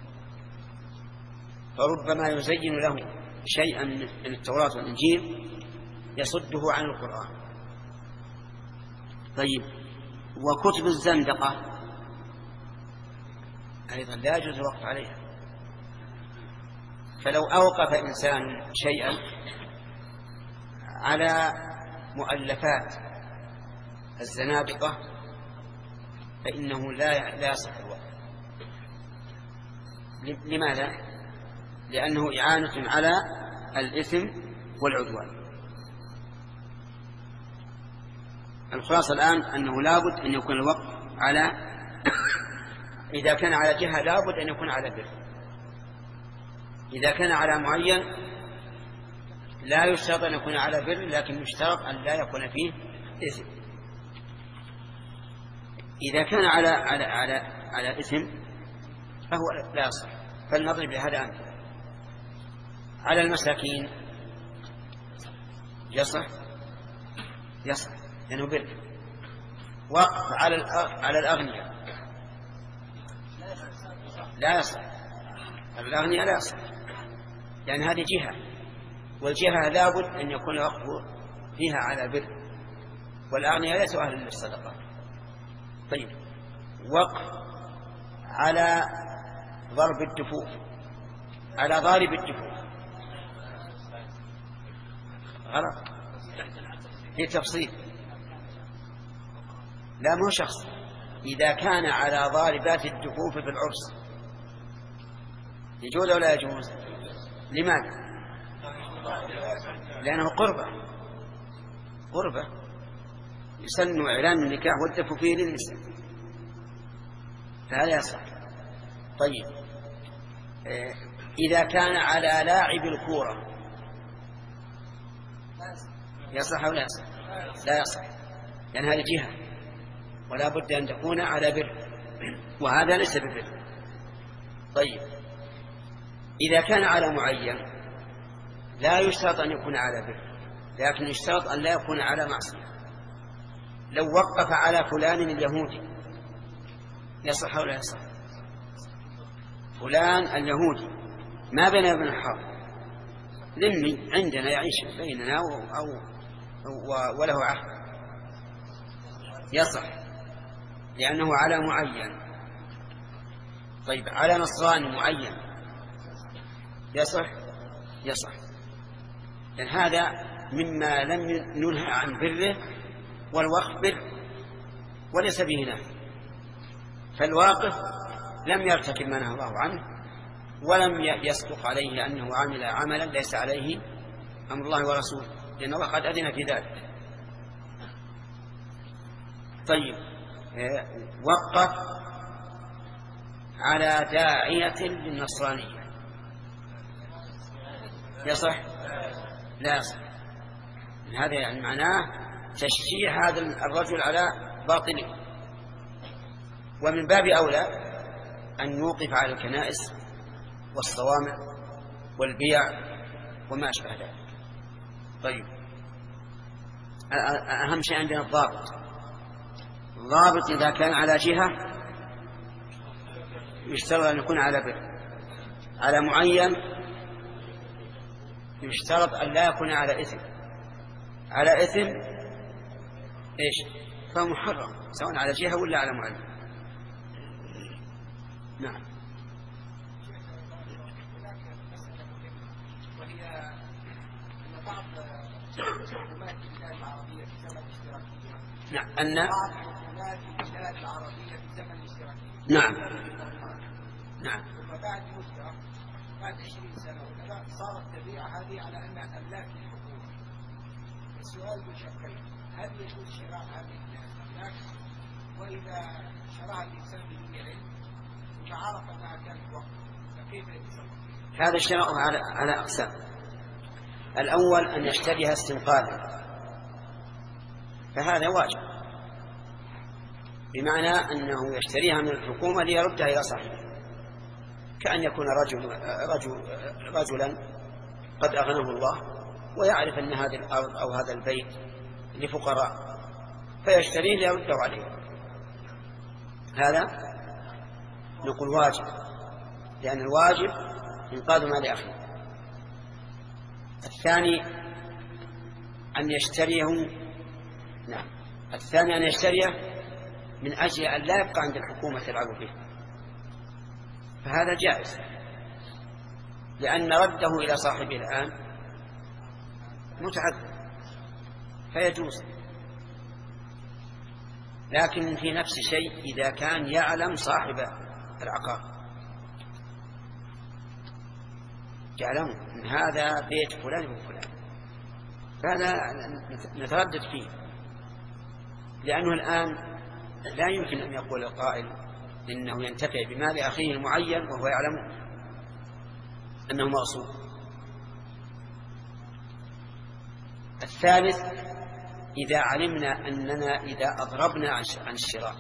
فربما يزين له شيئا من التوراة والإنجيل يصده عن القرآن. طيب، وكتب الزندقة أيضا لا يجوز الوقف عليها. فلو أوقف إنسان شيئا على مؤلفات الزنادقة فإنه لا لا يصح الوقف. لماذا؟ لأنه إعانة على الإثم والعدوان. الخلاصة الآن أنه لابد أن يكون الوقف على إذا كان على جهة لابد أن يكون على بر، إذا كان على معين لا يشترط أن يكون على بر، لكن يشترط أن لا يكون فيه إثم. إذا كان على على على على إثم فهو لا يصح. فلنضرب بهذا أمثلة. على المساكين يصح يصح لأنه بر. وقف على على الأغنياء لا يصح، على الأغنياء لا يصح، لأن هذه جهة، والجهة لابد أن يكون الوقف فيها على بر، والأغنياء ليسوا أهل للصدقات. طيب، وقف على ضرب الدفوف، على ضارب الدفوف غلط، في تفصيل. لا مو شخص، إذا كان على ضاربات الدفوف في العرس يجوز أو لا يجوز؟ لماذا؟ لأنه قربة قربة يسن إعلان النكاح والدف فيه للنساء، فهذا يصح. طيب، إذا كان على لاعب الكورة يصح أو لا يصح؟ لا يصح، لأن هذه جهة ولا بد أن تكون على بر، وهذا ليس ببر. طيب، إذا كان على معين لا يشترط أن يكون على بر، لكن يشترط أن لا يكون على معصية. لو وقف على فلان اليهودي يصح أو لا يصح؟ فلان اليهودي ما بين ابن الحرب ذمي عندنا يعيش بيننا أو وله عهد يصح، لأنه على معين. طيب على نصراني معين يصح؟ يصح، لأن هذا مما لم ينهى عن بره، والوقف بر وليس به نهي، فالواقف لم يرتكب ما نهى الله عنه، ولم يصدق عليه أنه عمل عملا ليس عليه أمر الله ورسوله، لأن الله قد أذن في ذلك. طيب وقف على داعية للنصرانية يصح؟ لا يصح. هذا يعني معناه تشجيع هذا الرجل على باطله، ومن باب أولى أن يوقف على الكنائس والصوامع والبيع وما أشبه ذلك. طيب أهم شيء عندنا الضابط. الضابط إذا كان على جهة يشترط أن يكون على بر، على معين يشترط أن لا يكون على إثم. على إثم إيش؟ فمحرم سواء على جهة ولا على معين. نعم. وهي أن بعض الحكومات في البلاد العربية في زمن الاشتراكية نعم أن بعض الحكومات في البلاد العربية في زمن الاشتراكية نعم نعم وبعد مدة بعد عشرين سنة وكذا صارت تبيع هذه على أنها أملاك للحكومة. السؤال بشكين: هل يجوز شراء هذه الأملاك؟ وإذا شراها الإنسان بدون علم وتعرف أنها كانت وقت فكيف يتصرف؟ هذا الشراء على على أقسام. الأول أن يشتريها استنقاذا، فهذا واجب، بمعنى أنه يشتريها من الحكومة ليردها إلى صاحبه، كأن يكون رجل رجل رجلا قد أغناه الله ويعرف أن هذه الأرض أو هذا البيت لفقراء فيشتريه ليرده عليه. هذا نقول واجب، لأن الواجب إنقاذ مال أخيه. الثاني أن يشتريه نعم الثاني أن يشتريه من أجل أن لا يبقى عند الحكومة تلعب به، فهذا جائز، لأن رده إلى صاحبه الآن متعذر فيجوز. لكن في نفس الشيء إذا كان يعلم صاحب العقار، يعلم من هذا بيت فلان وفلان، فهذا نتردد فيه، لأنه الآن لا يمكن أن يقول القائل إنه ينتفع بمال أخيه المعين وهو يعلم أنه مغصوب. الثالث: إذا علمنا أننا إذا أضربنا عن الشراء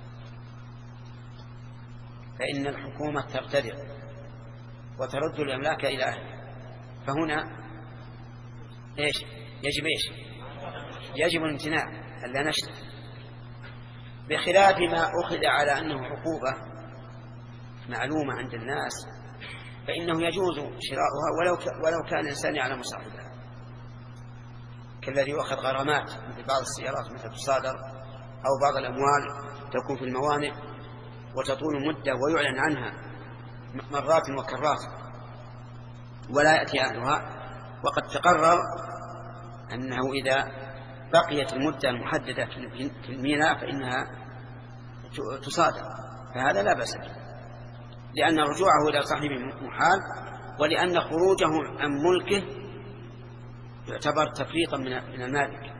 فإن الحكومة تبتدع وترد الأملاك إلى أهله، فهنا إيش يجب إيش يجب الامتناع ألا نشتري، بخلاف ما أخذ على أنه عقوبة معلومة عند الناس فإنه يجوز شراؤها ولو ولو كان الإنسان يعلم صاحبها، كالذي يؤخذ غرامات مثل بعض السيارات مثل تصادر أو بعض الأموال تكون في الموانئ وتطول مدة ويعلن عنها مرات وكرات ولا يأتي أهلها، وقد تقرر أنه إذا بقيت المدة المحددة في الميناء فإنها تصادر، فهذا لا بأس به، لأن رجوعه إلى صاحبه محال، ولأن خروجه عن ملكه يعتبر تفريطا من المالك.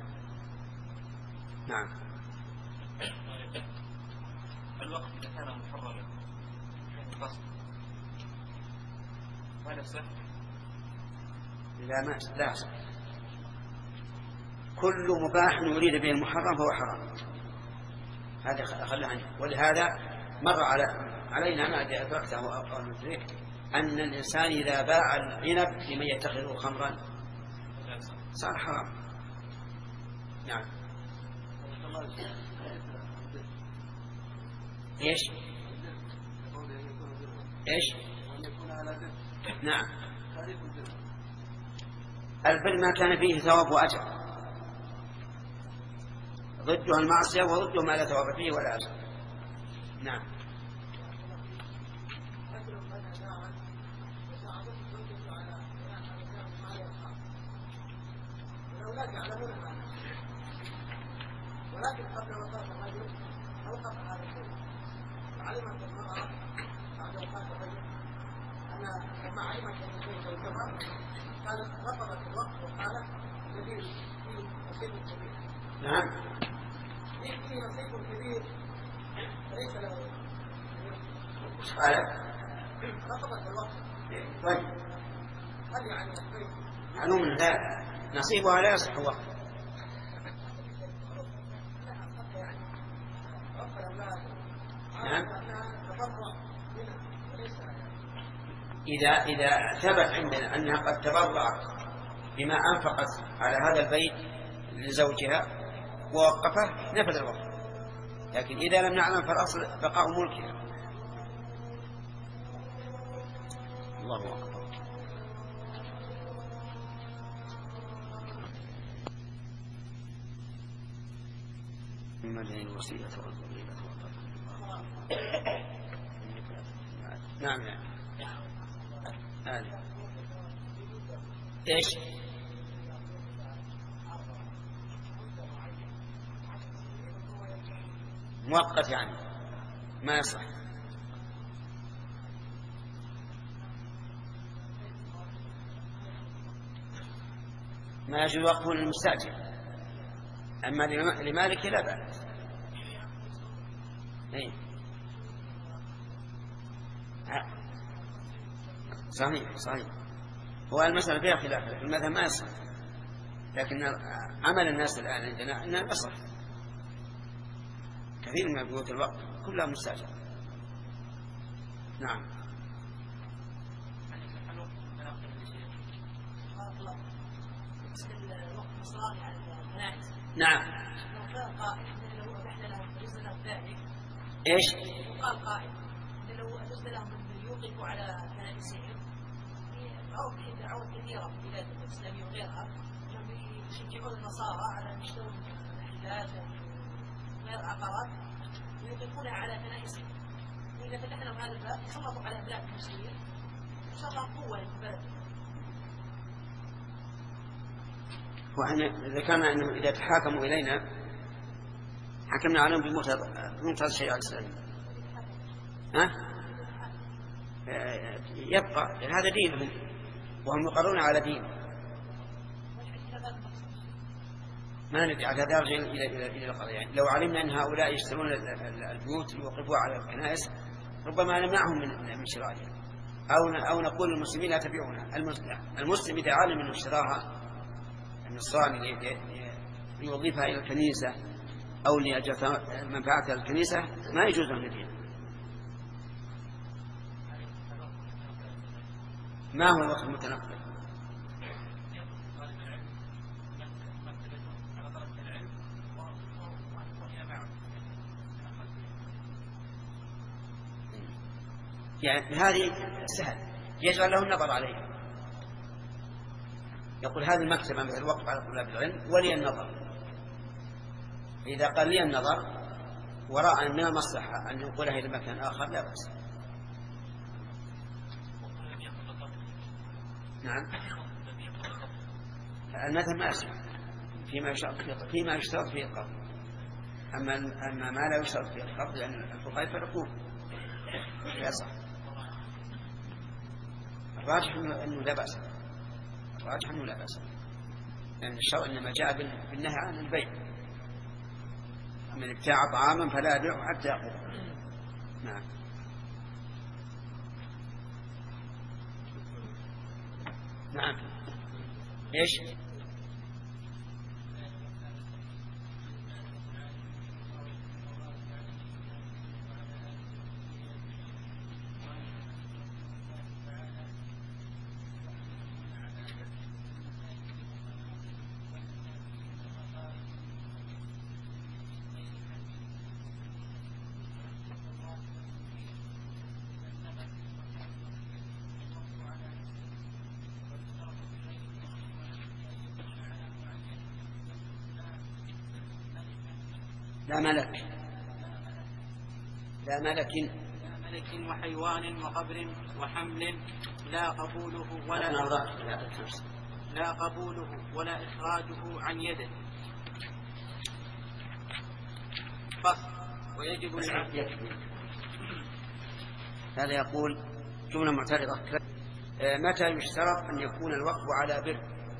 نعم. الوقت إذا كان محرما قصد هذا صح؟ لا ما لا صح. كل مباح يريد به المحرم فهو حرام، هذا خلى عنه. ولهذا مر على علينا ما أدركته أو ندرك أن الإنسان إذا باع العنب لمن يتخذه خمرا صار حرام. نعم. ايش ايش نعم. البر ما كان فيه ثواب وأجر، ضدها المعصية وضده ما لا ثواب فيه ولا أجر. نعم. والأولاد يعلمون هذا، ولكن قبل وفاة الرجل أوقف هذا الشيء، وعلمت المرأة بعد وفاة الرجل أن لما علمت أن الشيء زوجها قالت رفضت الوقت وقالت الذي فيه نصيب كبير. نعم. فيه نصيب كبير ليس له. قالت رفضت الوقت. طيب. هل يعني البيت معلوم لا نصيبها لا يصح وقت. نعم. إذا إذا ثبت عندنا أنها قد تبرعت بما أنفقت على هذا البيت لزوجها ووقفه نفذ الوقت، لكن إذا لم نعلم فالأصل بقاء ملكها. الله أكبر. من الوسيلة والفضيلة والفضل. نعم نعم. آه. ايش؟ مؤقت يعني ما يصح. ما يجوز وقفه للمستأجر، أما لمالك لا بأس. إيه؟ صحيح صحيح. هو المسألة فيها خلاف، لكن المذهب ما يصح، لكن عمل الناس الآن عندنا أنها يصح. كثير من بيوت الوقت كلها مستأجرة. نعم. نعم. ايش؟ قال قائل لو أجوز لهم أن يوقفوا على كنائسهم أو دعوات كثيرة في البلاد الإسلامية وغيرها، يشجعون النصارى على أن يشترون محلات وغير عقارات ويوقفونها على كنائسهم، وإذا فتحنا لهم هذا الباب يسلطوا على بلاد المسلمين وصار قوة للبلد. وإحنا ذكرنا أنه إذا تحاكموا إلينا حكمنا عليهم بمقتضى الشريعة الإسلامية. ها؟ يبقى هذا دينهم وهم يقرون على دين. ما ندري على هذا يرجع إلى إلى إلى القضية. يعني لو علمنا أن هؤلاء يشترون البيوت ويوقفوا على الكنائس ربما نمنعهم من من شرائها، أو أو نقول للمسلمين لا تبيعونها. المسلم إذا علم أنه اشتراها النصراني ليوظفها إلى الكنيسة أو لأجل منفعة الكنيسة ما يجوز أن يبيع. ما هو الوقت المتنقل؟ يعني هذه سهل يجعل له النظر عليها، يقول هذه المكتبة مثل الوقف على طلاب العلم ولي النظر. إذا قال لي النظر ورأى من المصلحة أن ينقلها إلى مكان آخر لا بأس. نعم. المثل ما يصح فيما يشترط فيه فيما يشترط فيه القبض، أما أما ما لا يشترط فيه القبض لأن الفقهاء يفرقون لا يصح. الراجح أنه لا بأس، الراجح أنه لا بأس، لأن الشرع إنما جاء بالنهي عن البيع. من ابتاع طعاما فلا يبيع حتى يأخذه. نعم. نعم. ايش؟ لا ملك، لا ملك ملك وحيوان وقبر وحمل لا قبوله ولا لا قبوله ولا إخراجه عن يده. فصل. ويجب هذا يقول جملة معترضة. متى يشترط أن يكون الوقف على بر؟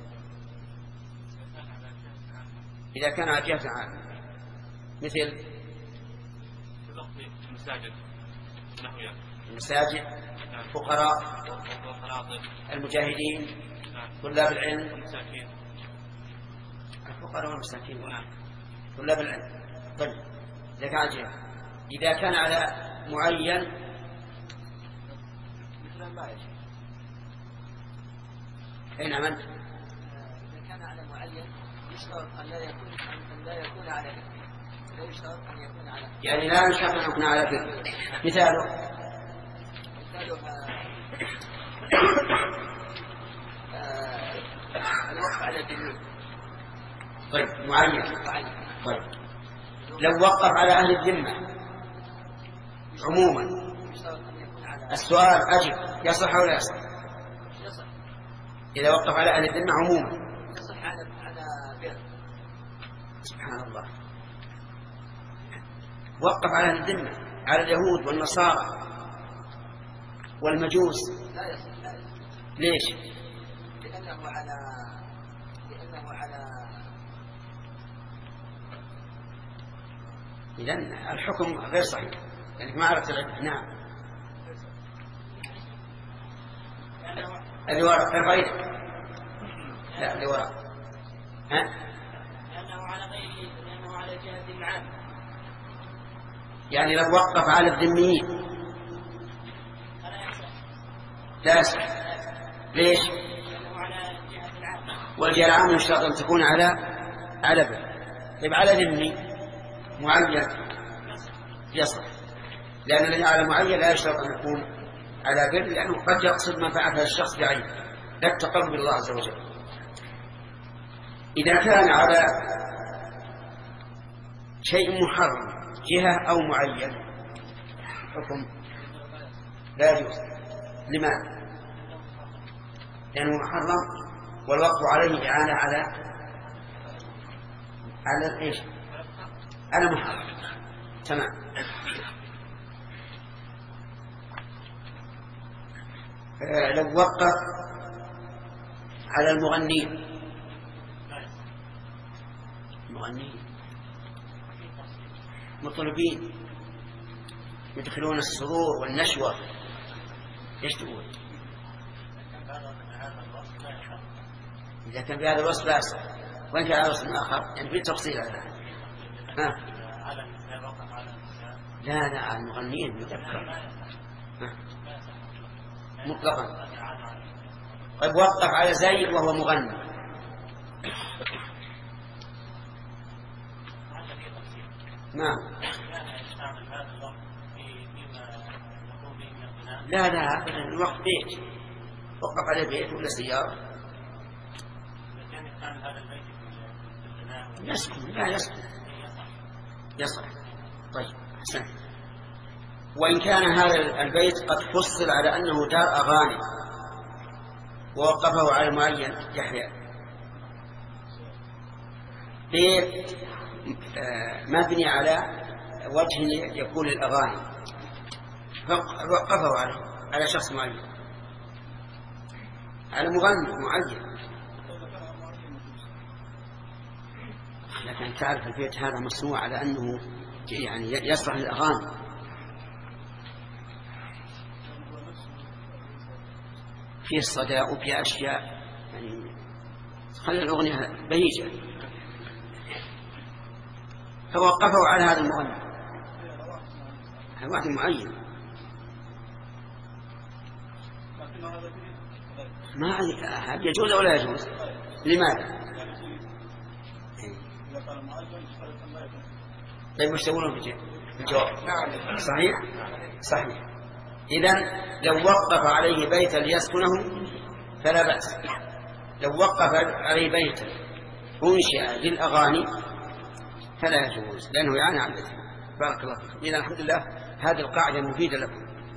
إذا كان على جهة عامة مثل المساجد المساجد، الفقراء، المجاهدين، طلاب العلم، الفقراء والمساكين، طلاب العلم. طيب إذا كان على جهة، إذا كان على معين مثل ما يجب. أين من؟ إذا كان على معين يشترط أن لا يكون أن لا يكون على ذكر. لا يشترط أن يكون على يعني لا يشترط أن يكون على ذكر. مثاله مثالها الوقف على الدين. طيب معين. طيب لو وقف على أهل الذمة عموما، السؤال أجب يصح أو لا يصح؟ يصح. إذا وقف على أهل الذمة عموما يصح على على بر. سبحان الله. وقف على أهل الذمة، على اليهود والنصارى والمجوس، لا يصح. لا يصح. ليش؟ لأنه على لأنه على إذن الحكم غير صحيح، يعني ما عرفت العلم. نعم. اللي وراء الغير، لا اللي وراء. ها؟ لأنه على غير لأنه على جهة العام. يعني لو وقف على الذميين لا يصح. ليش؟ لأنه على جهة العام. والجهة العام يشترط أن تكون على على بر. طيب على ذمي معين يصح، لأن الذي على معين لا يشترط أن يكون على بر، لأنه قد يقصد منفعة الشخص بعينه لا التقرب بالله عز وجل. إذا كان على شيء محرم جهة أو معين حكم لا يجوز. لماذا؟ لأنه محرم والوقف عليه إعانة على على إيش؟ على محرم. تمام. آه لو وقف على المغنين المغنين مطلبين يدخلون السرور والنشوة، ايش تقول؟ إذا كان بهذا الوصف لا يصح، وإن كان على وصف آخر يعني في تفصيل هذا. ها؟ لا لا على المغنين يذكر مطلقا. طيب وقف على زيد وهو مغني، نعم. لا لا الوقت بيت، وقف على بيت ولا سيارة يسكن. لا يسكن يصح. طيب أحسن. وإن كان هذا البيت قد فصل على أنه دار أغاني ووقفه على معين يحيى، بيت مبني على وجه يكون الأغاني وقفه عليه على شخص معين، على مغني معين. لكن تعرف البيت هذا مصنوع على أنه يعني يصلح للأغاني. فيه الصداء وفيه أشياء يعني خلي الأغنية بهيجة، فوقفوا على هذا المغني على واحد معين. ما هل يجوز ولا يجوز؟ لماذا؟ طيب وش تقولون في الجواب؟ صحيح صحيح. إذن لو وقف عليه بيتا ليسكنه فلا بأس. لو وقف عليه بيتا أنشأ للأغاني فلا يجوز، لأنه يعني عن بيته. بارك الله فيكم. إذن الحمد لله هذه القاعدة مفيدة لكم.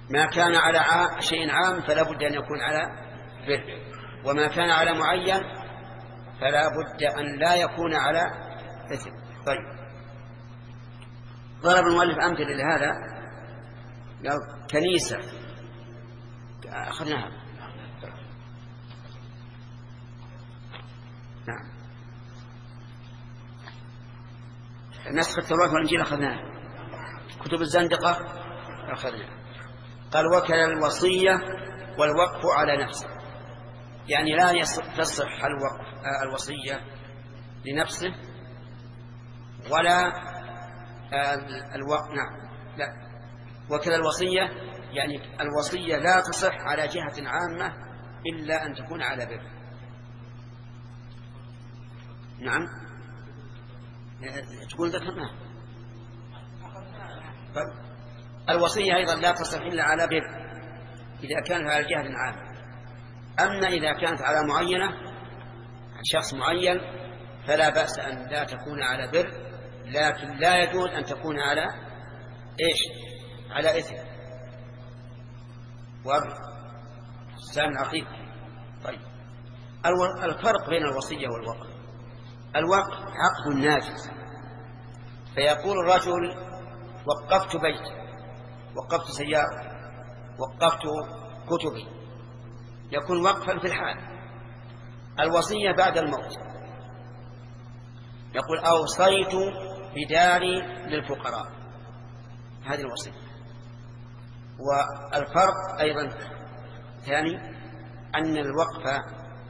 ما كان على شيء عام فلا بد أن يكون على بر، وما كان على معين فلا بد أن لا يكون على إثم. طيب، ضرب المؤلف أمثلة لهذا، قال كنيسة أخذناها. نعم، نسخ التوراة والإنجيل أخذناها، كتب الزندقة أخذناها. قال وكل الوصية والوقف على نفسه، يعني لا تصح الوقف الوصية لنفسه ولا الوقف. نعم، لا، وكل الوصية يعني الوصية لا تصح على جهة عامة إلا أن تكون على بر. نعم، تقول ذكرناها. الوصية أيضا لا تصح إلا على بر إذا كانت على جهة عامة. أما إذا كانت على معينة عن شخص معين فلا بأس أن لا تكون على بر، لكن لا يجوز أن تكون على إيش؟ على إثم. واضح؟ السلام العقيد. طيب، الفرق بين الوصية والوقف: الوقف عقد ناجز، فيقول الرجل وقفت بيت، وقفت سيارة، وقفت كتبي، يكون وقفا في الحال. الوصية بعد الموت، يقول أوصيت بداري للفقراء، هذه الوصية. والفرق أيضا ثاني أن الوقف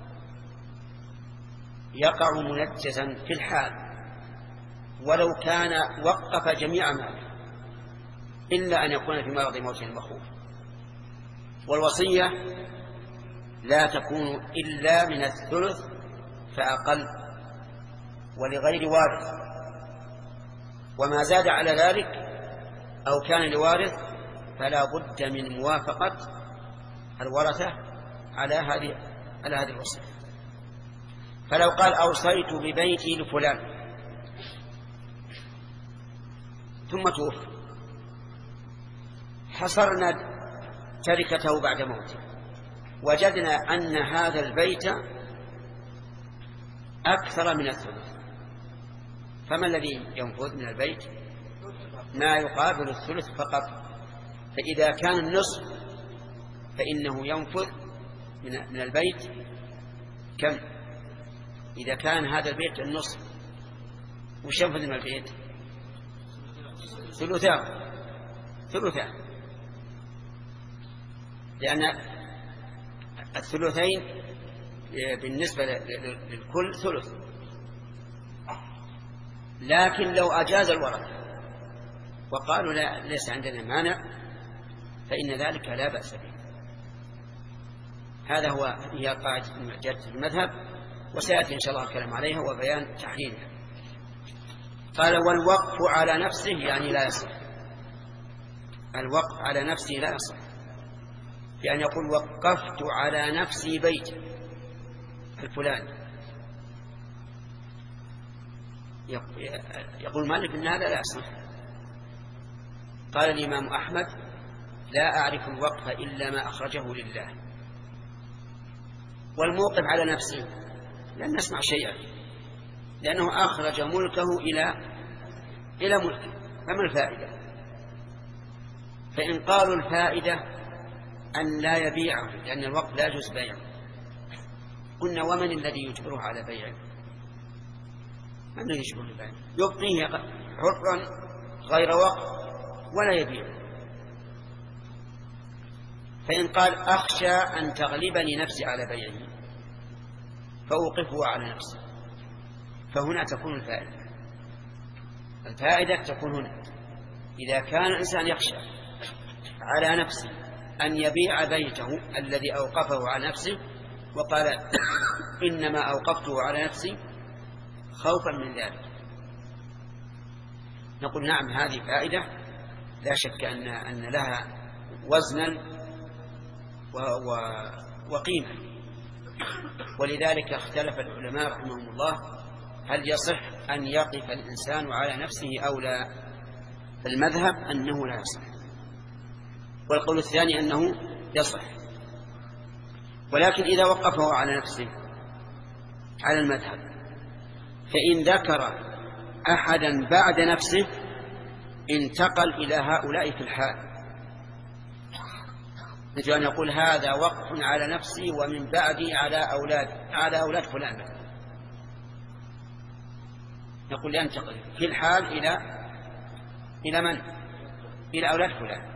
يقع منجزا في الحال ولو كان وقف جميع ماله إلا أن يكون في مرض موته المخوف. والوصية لا تكون إلا من الثلث فأقل ولغير وارث، وما زاد على ذلك أو كان لوارث فلا بد من موافقة الورثة على هذه على هذه الوصية. فلو قال أوصيت ببيتي لفلان ثم توفي، حصرنا تركته بعد موته، وجدنا أن هذا البيت أكثر من الثلث، فما الذي ينفذ من البيت؟ ما يقابل الثلث فقط. فإذا كان النصف فإنه ينفذ من البيت كم؟ إذا كان هذا البيت النصف وش ينفذ من البيت؟ ثلثان ثلثان لأن الثلثين بالنسبة للكل ثلث. لكن لو أجاز الورثة وقالوا لا ليس عندنا مانع فإن ذلك لا بأس به. هذا هو هي قاعدة المعجزة في المذهب، وسيأتي إن شاء الله الكلام عليها وبيان تحريمها. قال والوقف على نفسه يعني لا يصح. الوقف على نفسه لا يصح، يعني يقول وقفت على نفسي بيت الفلاني، يقول مالك إن هذا لا يصح. قال الإمام أحمد لا أعرف الوقف إلا ما أخرجه لله. والموقف على نفسه لن نسمع شيئا، لأنه أخرج ملكه إلى إلى ملكه، فما الفائدة؟ فإن قالوا الفائدة أن لا يبيعه لأن الوقف لا يجوز بيعه، قلنا ومن الذي يجبره على بيعه؟ من الذي يجبره بيعه؟ يبقيه حرا غير وقف ولا يبيعه. فإن قال أخشى أن تغلبني نفسي على بيعه فأوقفه على نفسي، فهنا تكون الفائدة. الفائدة تكون هنا إذا كان الإنسان يخشى على نفسه أن يبيع بيته الذي أوقفه على نفسه وقال إنما أوقفته على نفسي خوفا من ذلك، نقول نعم هذه فائدة لا شك أن أن لها وزنا وقيمة. ولذلك اختلف العلماء رحمهم الله هل يصح أن يقف الإنسان على نفسه أو لا. المذهب أنه لا يصح، والقول الثاني أنه يصح. ولكن إذا وقفه على نفسه على المذهب، فإن ذكر أحدا بعد نفسه انتقل إلى هؤلاء في الحال، مثل أن يقول هذا وقف على نفسي ومن بعدي على أولاد على أولاد فلان، نقول ينتقل في الحال إلى إلى من؟ إلى أولاد فلان،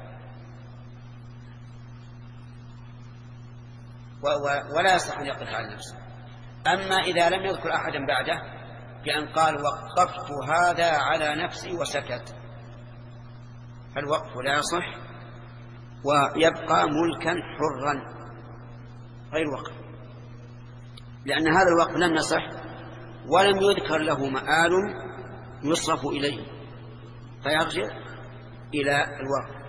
ولا يصح أن يقف على نفسه. أما إذا لم يذكر أحدا بعده بأن قال وقفت هذا على نفسي وسكت، فالوقف لا يصح ويبقى ملكا حرا غير وقف، لأن هذا الوقف لم يصح ولم يذكر له مآل يصرف إليه فيرجع إلى الوقف.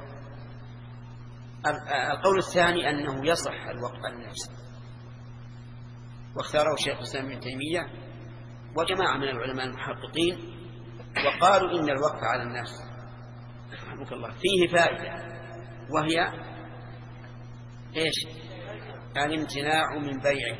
القول الثاني أنه يصح الوقف على النفس، واختاره شيخ الإسلام ابن تيمية وجماعة من العلماء المحققين، وقالوا إن الوقف على النفس رحمك الله فيه فائدة، وهي إيش؟ الامتناع من بيعه.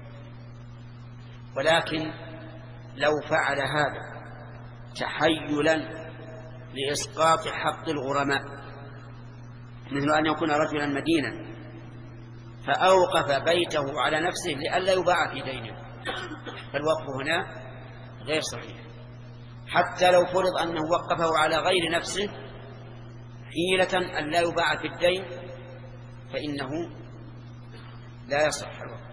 ولكن لو فعل هذا تحيلا لإسقاط حق الغرماء، مثل أن يكون رجلا مدينا فأوقف بيته على نفسه لئلا يباع في دينه، فالوقف هنا غير صحيح، حتى لو فرض أنه وقفه على غير نفسه حيلة أن لا يباع في الدين فإنه لا يصح الوقف.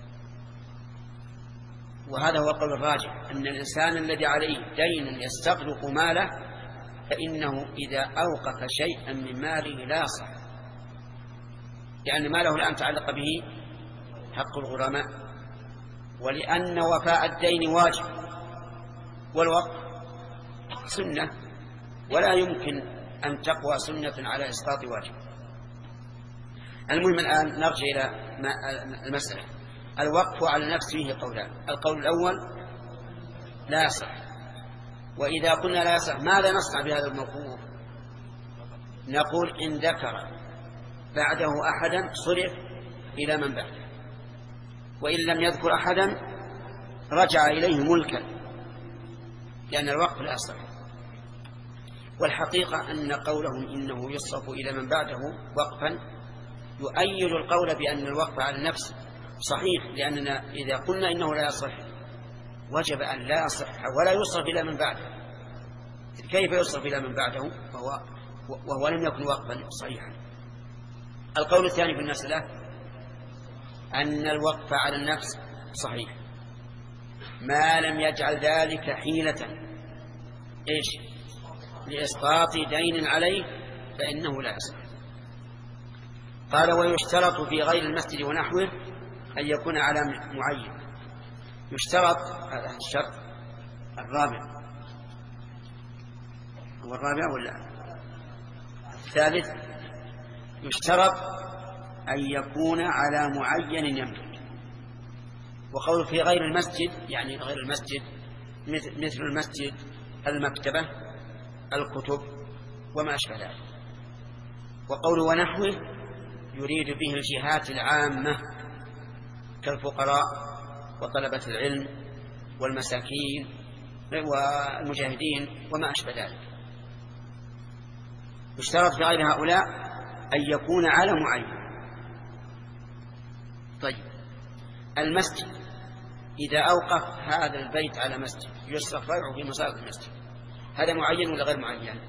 وهذا هو القول الراجح، أن الإنسان الذي عليه دين يستغرق ماله فإنه إذا أوقف شيئا من ماله لا يصح، لأن ماله الآن تعلق به حق الغرماء، ولأن وفاء الدين واجب والوقف سنة، ولا يمكن أن تقوى سنة على إسقاط واجب. المهم الآن نرجع إلى المسألة. الوقف على نفسه فيه قولان، القول الأول لا يصح، وإذا قلنا لا يصح ماذا نصنع بهذا الموقوف؟ نقول إن ذكر بعده أحدا صرف إلى من بعده، وإن لم يذكر أحدا رجع إليه ملكا، لأن الوقف لا يصح. والحقيقة أن قولهم إنه يصرف إلى من بعده وقفا يؤيد القول بأن الوقف على النفس صحيح، لأننا إذا قلنا إنه لا يصح وجب أن لا يصح ولا يصرف إلى من بعده. كيف يصرف إلى من بعده وهو, وهو لم يكن وقفا صحيحا؟ القول الثاني في المسألة أن الوقف على النفس صحيح ما لم يجعل ذلك حيلة إيش لإسقاط دين عليه فإنه لا يصح. قال ويشترط في غير المسجد ونحوه أن يكون على معين. يشترط هذا الشرط الرابع، هو الرابع ولا الثالث؟ يشترط أن يكون على معين يملك. وقول في غير المسجد يعني غير المسجد مثل المسجد المكتبة الكتب وما أشبه ذلك. وقول ونحوه يريد به الجهات العامة كالفقراء وطلبة العلم والمساكين والمجاهدين وما أشبه ذلك. يشترط في غير هؤلاء أن يكون على معين. طيب المسجد إذا أوقف هذا البيت على مسجد يصرف بيعه في مصارف المسجد، هذا معين ولا غير معين؟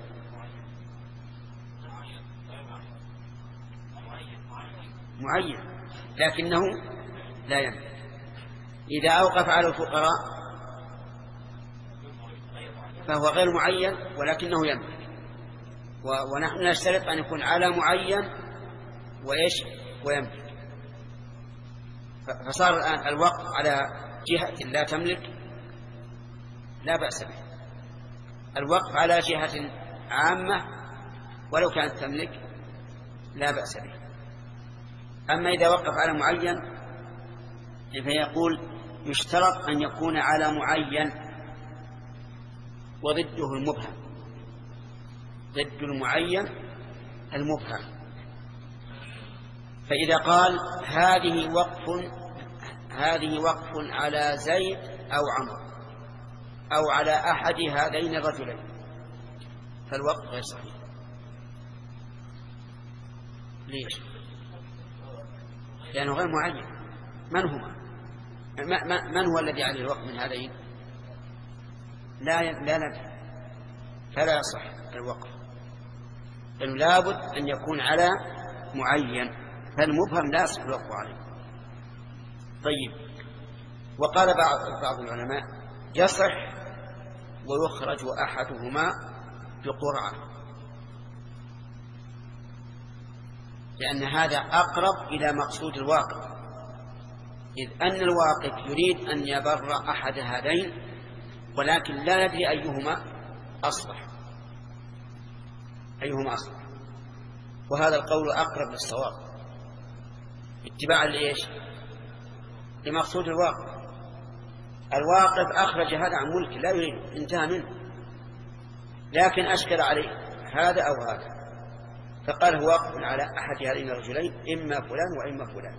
معين لكنه لا يملك. إذا أوقف على الفقراء فهو غير معين ولكنه يملك. ونحن نشترط أن يكون على معين وإيش ويملك. فصار الآن الوقف على جهة لا تملك لا بأس به، الوقف على جهة عامة ولو كانت تملك لا بأس به. أما إذا وقف على معين فيقول يشترط أن يكون على معين وضده المبهم، ضد المعين المبهم. فإذا قال هذه وقف هذه وقف على زيد أو عمرو أو على أحد هذين الرجلين فالوقف غير صحيح. ليش؟ لأنه غير معين. من هما؟ من هو الذي عليه الوقف من هذين؟ لا لا ندري، فلا يصح الوقف، لأنه لابد أن يكون على معين، فالمبهم لا يصح الوقف عليه. طيب، وقال بعض بعض العلماء يصح ويخرج أحدهما بقرعة، لأن هذا أقرب إلى مقصود الواقف، إذ أن الواقف يريد أن يبر أحد هذين ولكن لا ندري أيهما أصلح أيهما أصلح وهذا القول أقرب للصواب اتباعا لإيش؟ لمقصود الواقف. الواقف أخرج هذا عن ملك لا يريد، انتهى منه، لكن أشكل عليه هذا أو هذا، فقال هو واقف على أحد هذين الرجلين إما فلان وإما فلان،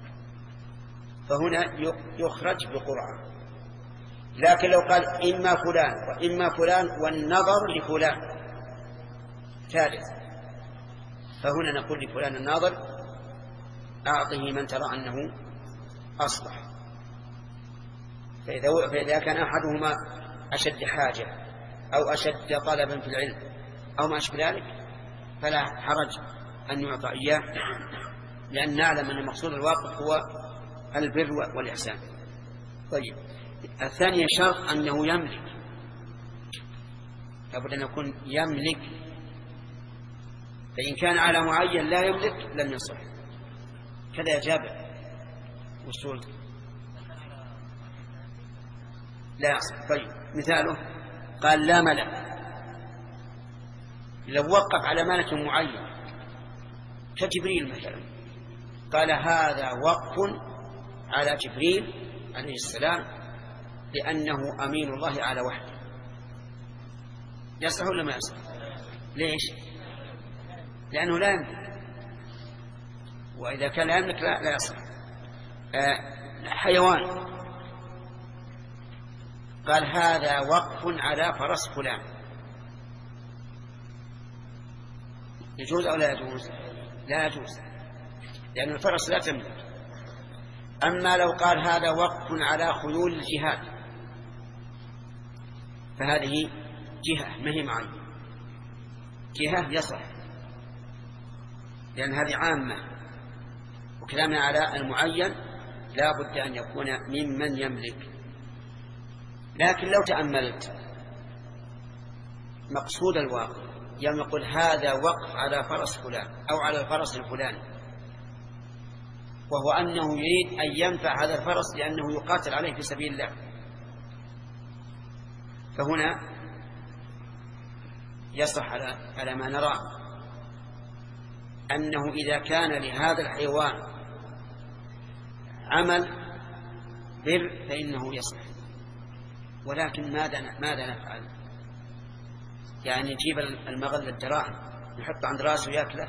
فهنا يخرج بقرعة. لكن لو قال إما فلان وإما فلان والنظر لفلان ثالث، فهنا نقول لفلان الناظر أعطه من ترى أنه أصلح. فإذا, فإذا كان أحدهما أشد حاجة أو أشد طلبا في العلم أو ما أشبه ذلك فلا حرج أن يعطى إياه، لأن نعلم أن مقصود الواقف هو البر والإحسان. طيب، الثانية شرط أنه يملك، لابد أن يكون يملك، فإن كان على معين لا يملك لم يصح. كذا يا جابر وصول لا يصح. طيب، مثاله قال لا ملك، لو وقف على ملك معين كجبريل مثلا قال هذا وقف على جبريل عليه السلام لأنه أمين الله على وحده، يصح ولا ما يصح؟ ليش؟ لأنه لا يملك، وإذا كان لا يملك لا, لا يصح. آه حيوان قال هذا وقف على فرس فلان، يجوز أو لا يجوز؟ لا يجوز، لأن الفرس لا تملك. أما لو قال هذا وقف على خيول الجهاد فهذه جهة ما هي معينة، جهة يصح، لأن هذه عامة، وكلامنا على المعين لا بد أن يكون ممن يملك. لكن لو تأملت مقصود الواقف يوم يقول هذا وقف على فرس فلان أو على الفرس الفلاني، وهو أنه يريد أن ينفع هذا الفرس لأنه يقاتل عليه في سبيل الله، فهنا يصح على على ما نرى أنه إذا كان لهذا الحيوان عمل بر فإنه يصح. ولكن ماذا ماذا نفعل؟ يعني نجيب المغل الدراهم نحط عند راسه ياكله؟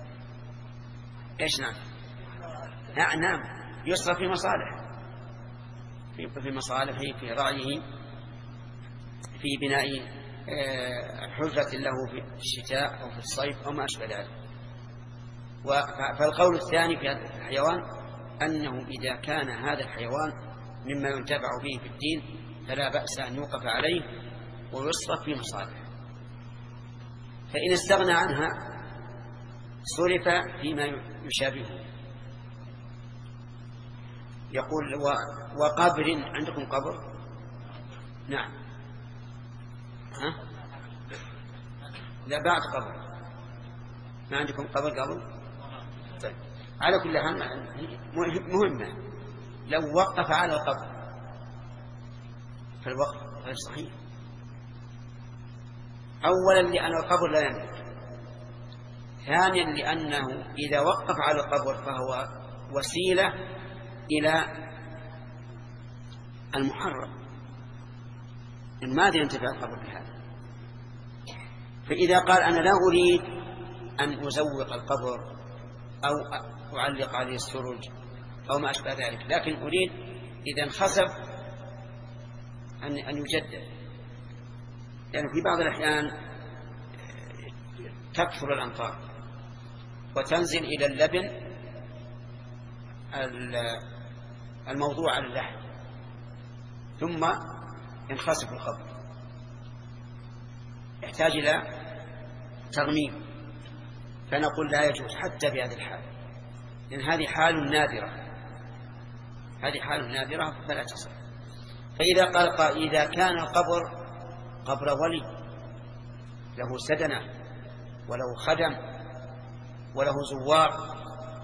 ايش نعمل؟ نعم نعم يصرف في مصالح، في في مصالحه، في رعيه، في بناء حجرة له في الشتاء أو في الصيف أو ما أشبه ذلك. فالقول الثاني في هذا الحيوان أنه إذا كان هذا الحيوان مما ينتفع به في الدين فلا بأس أن يوقف عليه ويصرف في مصالح، فإن استغنى عنها صرف فيما يشابهه. يقول وقبر، عندكم قبر؟ نعم. ها؟ لا بعد قبر، ما عندكم قبر قبل؟ طيب، على كل حال مهمة، لو وقف على القبر فالوقف غير صحيح. أولا لأن القبر لا يملك، ثانيا لأنه إذا وقف على القبر فهو وسيلة إلى المحرم، ماذا ينتفع القبر بهذا؟ فإذا قال أنا لا أريد أن أزوق القبر أو أعلق عليه السرج أو ما أشبه ذلك، لكن أريد إذا انخسف أن أن يجدد، لأن يعني في بعض الأحيان تكثر الأمطار وتنزل إلى اللبن الموضوع على اللحم ثم ينخسف القبر، يحتاج إلى ترميم، فنقول لا يجوز حتى في هذه الحال، لأن هذه حال نادرة، هذه حال نادرة فلا تصح. فإذا قال قائل إذا كان القبر قبر ولي له سدنة وله خدم وله زوار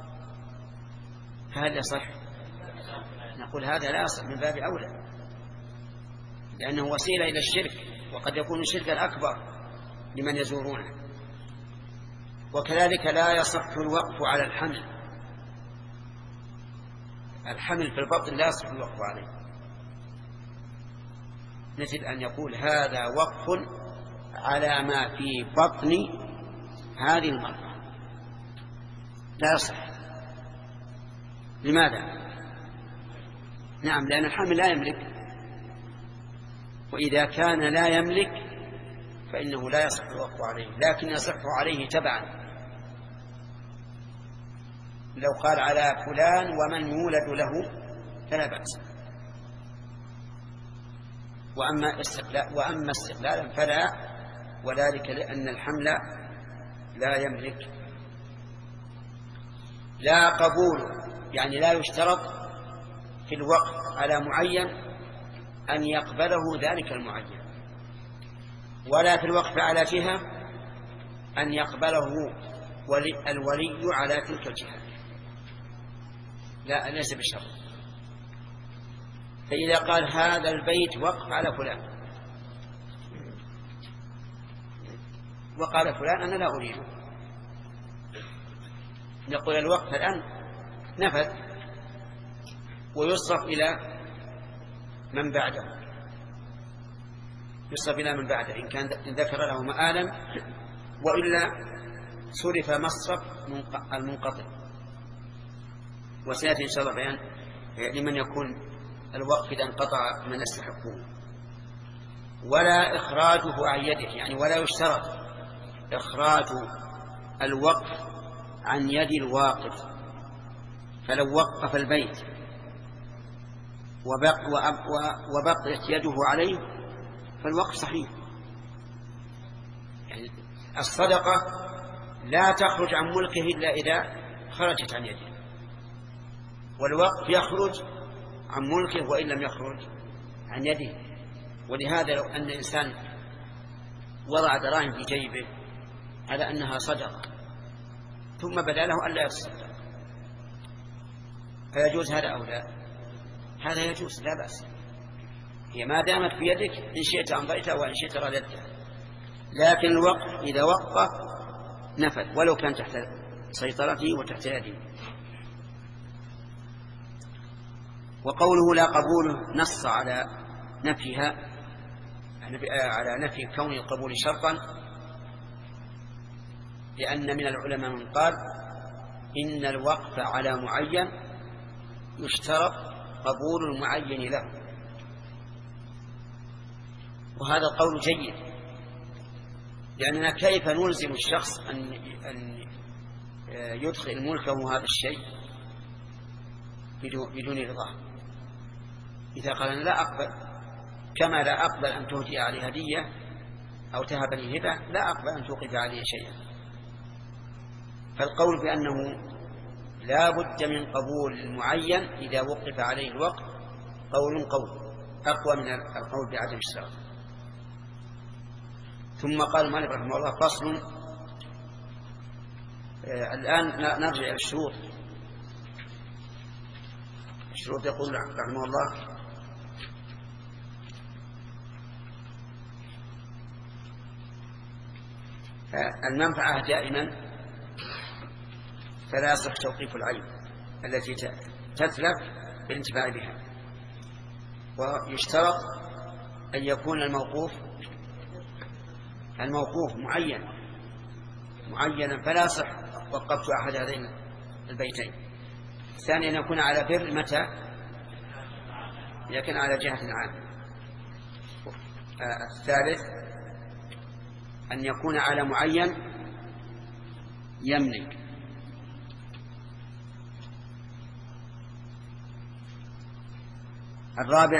فهل يصح؟ نقول هذا لا يصح من باب أولى، لأنه وسيلة إلى الشرك، وقد يكون الشرك الأكبر لمن يزورونه. وكذلك لا يصح الوقف على الحمل، الحمل في البطن لا يصح الوقف عليه، مثل أن يقول هذا وقف على ما في بطن هذه المرأة، لا يصح. لماذا؟ نعم، لأن الحمل لا يملك، وإذا كان لا يملك فإنه لا يصح الوقف عليه، لكن يصح عليه تبعا. لو قال على فلان ومن يولد له فلا بأس، وأما استقلال وأما استقلالا فلا، وذلك لأن الحمل لا يملك. لا قبول يعني لا يشترط في الوقف على معين أن يقبله ذلك المعين، ولا في الوقف على جهة أن يقبله ولي الولي على تلك الجهة، لا ليس بشرط. فإذا قال هذا البيت وقف على فلان وقال فلان أنا لا أريده، نقول الوقف الآن نفذ ويصرف إلى من بعده، يصرف إلى من بعده إن كان ذكر له مآلا، وإلا صرف مصرف المنقطع. وسيأتي إن شاء الله بيان لمن يكون الوقف إذا انقطع من يستحقه. ولا إخراجه عن يده، يعني ولا يشترط إخراج الوقف عن يد الواقف، فلو وقف البيت وبقيت يده عليه فالوقف صحيح. يعني الصدقة لا تخرج عن ملكه إلا إذا خرجت عن يده، والوقف يخرج عن ملكه وإن لم يخرج عن يده. ولهذا لو أن إنسان وضع دراهم في جيبه على أنها صدقة ثم بدا له ألا يتصدق، فيجوز هذا أو لا؟ هذا يجوز لا بأس، هي ما دامت في يدك إن شئت أمضيتها وإن شئت رددتها. لكن الوقف إذا وقف نفذ ولو كان تحت سيطرته وتحت يده. وقوله لا قبول نص على نفيها، على نفي كون القبول شرطا، لأن من العلماء من قال إن الوقف على معين يشترط قبول المعين له، وهذا القول جيد، لأننا كيف نلزم الشخص أن يدخل ملكه هذا الشيء بدون رضاه؟ إذا قال أنا لا أقبل، كما لا أقبل أن تهدي علي هدية أو تهب لي هبة، لا أقبل أن توقف علي شيئا. فالقول بأنه لا بد من قبول المعين إذا وقف عليه الوقف قول قول أقوى من القول بعدم الشرط. ثم قال مالك رحمه الله فصل. آه الآن نرجع إلى الشروط. الشروط يقول رحمه الله المنفعة دائما فلا يصح توقيف العين التي تتلف بالانتفاع بها، ويشترط أن يكون الموقوف الموقوف معين معينا، فلا يصح وقفت أحد هذين البيتين. الثاني أن يكون على بر متى؟ إذا كان على جهة عامة. الثالث أن يكون على معين يملك. الرابع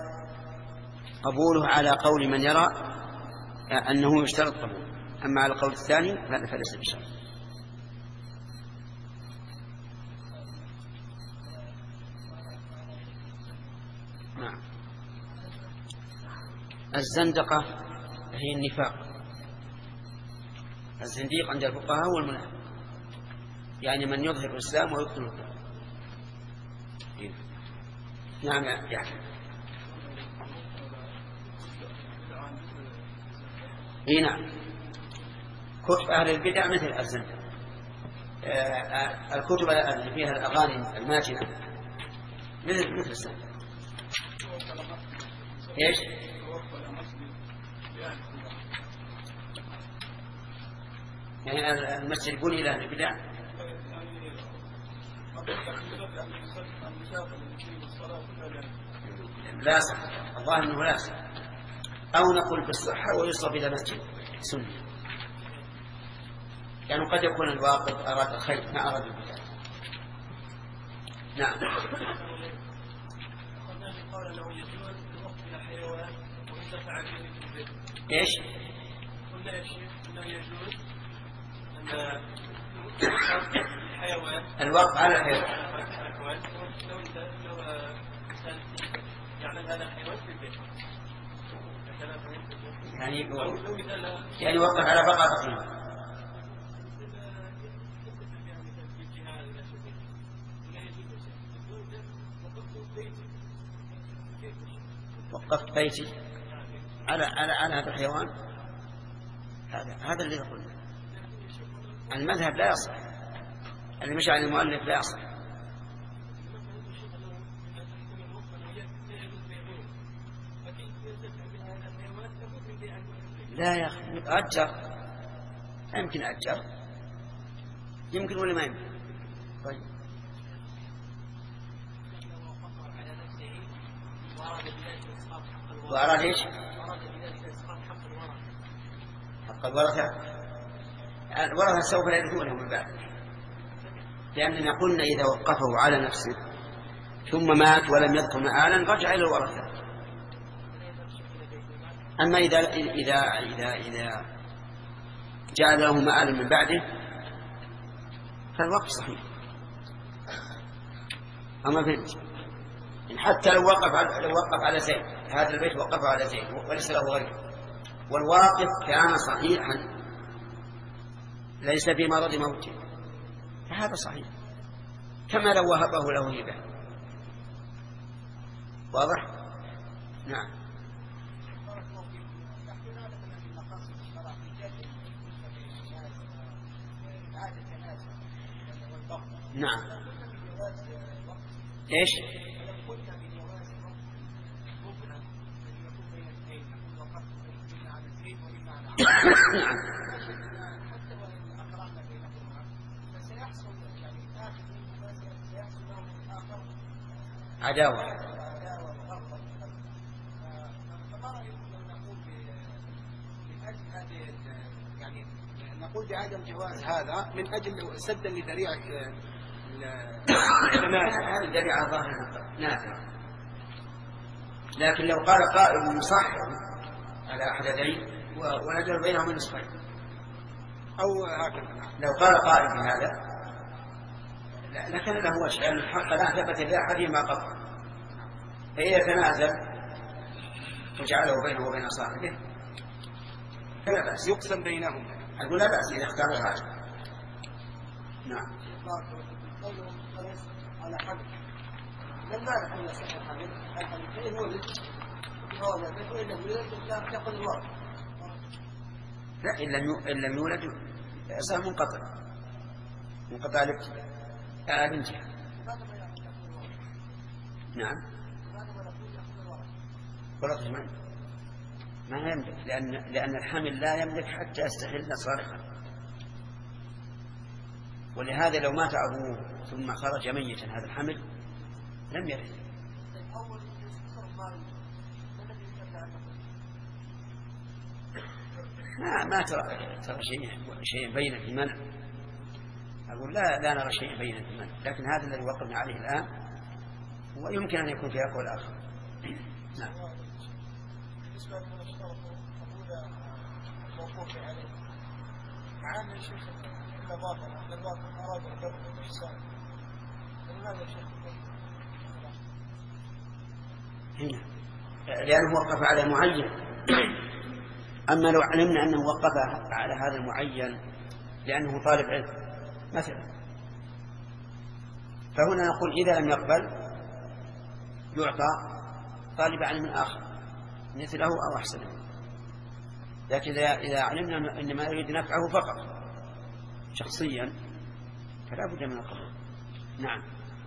قبوله على قول من يرى أنه يشترط قبول، أما على القول الثاني فليس بشرط. نعم. الزندقة هي النفاق. الزنديق عند الفقهاء هو المنافق، يعني من يظهر الإسلام ويبطل الكفر. نعم يعني اي نعم. كتب أهل البدع مثل الزندقة. الكتب اللي فيها الأغاني الماتنة مثل مثل الزندقة. ايش؟ يعني المسجد يقول إلى أهل البدع. لا صح، الظاهر أنه لا صح، أو نقول بالصحة ويصرف إلى مسجد سنة، يعني قد يكون الواقف أراد الخير ما أراد البدع. نعم. ايش؟ قلنا يا شيخ انه يجوز ان الحيوان الوقف على الحيوان لو لو يعمل هذا الحيوان في البيت، يعني يعني وقف على بقاء تقريبا. وقفت بيتي على على على هذا الحيوان، هذا هذا اللي يقول المذهب لا يصح، اللي مشى عن المؤلف لا يصح. لا يا أخي أجر، لا يمكن أجر، يمكن ولا ما يمكن. طيب وأراد إيش؟ حق الورثة. الورثة سوف يرثونه من بعد، لأننا قلنا إذا وقفه على نفسه ثم مات ولم يذكر مآلا رجع إلى الورثة. أما إذا إذا إذا إذا جعل له مآلا من بعده فالوقف صحيح. أما في حتى لو وقف على لو وقف على زيد، هذا البيت وقفه على زيد وليس له غيره، والواقف كان صحيحا ليس في مرض موته، فهذا صحيح كما لو وهبه له هبه. واضح؟ نعم. نعم. ايش؟ نعم. عداوة. نقول بعدم جواز هذا من أجل سدا لذريعة هذه الذريعة ظاهرة نافعة، لكن لو قال قائل مصح على أحد يديه ونجر بينهم النصفين أو هكذا، لو قال قائل بهذا لكن له وجه، لأن الحق لا ثبت لأحدهما قطعا، فإذا تنازل وجعله بينه وبين صاحبه فلا بأس، يقسم بينهم. أقول لا بأس إذا اختار هذا. نعم. على حمل من نعرف أن يصح الحمل الحمل فإن ولد هذا فإن لم يولد يأخذ الورث. لا، إن لم يولد صار منقطع منقطع الابتداء آه بنتها. نعم. ورث من؟ ما يملك، لأن لأن الحمل لا يملك حتى يستحل صارخا، ولهذا لو مات أبوه ثم خرج ميتا هذا الحمل لم يرث. ما ما ترى ترى شيء شيء بين في المنع. أقول لا لا نرى شيء بين في المنع، لكن هذا الذي وقفنا عليه الآن ويمكن أن يكون فيه قول آخر. نعم. بالنسبة للمشترك قبول الموقوف عليه مع أن الشيخ إلا باطل أن الباطل أراد البر والإحسان، فلماذا الشيخ؟ هنا لأنه وقف على معين. أما لو علمنا أنه وقف على هذا المعين لأنه طالب علم مثلا، فهنا نقول إذا لم يقبل يعطى طالب علم آخر مثله أو أحسنه. لكن إذا علمنا إنما يريد نفعه فقط شخصيا فلا بد من القبول. نعم.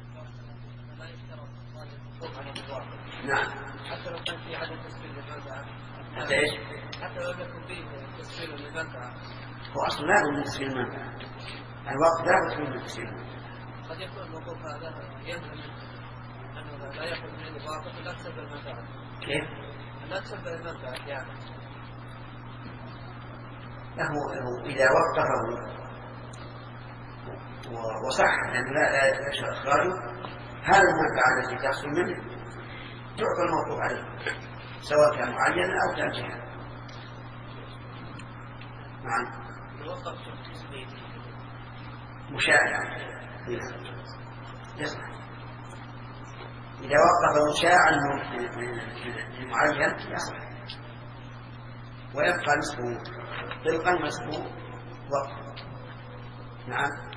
نعم. حتى لو كان في عدم تسجيل للمنفعة. حتى إيش؟ حتى لو يكون فيه تسجيل للمنفعة. هو أصلا لا بد من تسجيل المنفعة. الوقت لا بد من تسجيل المنفعة. قد يكون الموقوف هذا ينهى أنه لا يأخذ من الواقف ولا تسبب المنفعة. كيف؟ لا تسبب المنفعة يعني. له إذا وقفه وصح لأنه لا لا يشرع إخراجه هذا المنفعة التي تحصل منه تعطى الموقوف عليه سواء كان معينا أو كان جهة. نعم. مشاعر يصح. إذا وقف مشاعر من معين يصح ويبقى نصفه طلقا ونصفه وقف. نعم.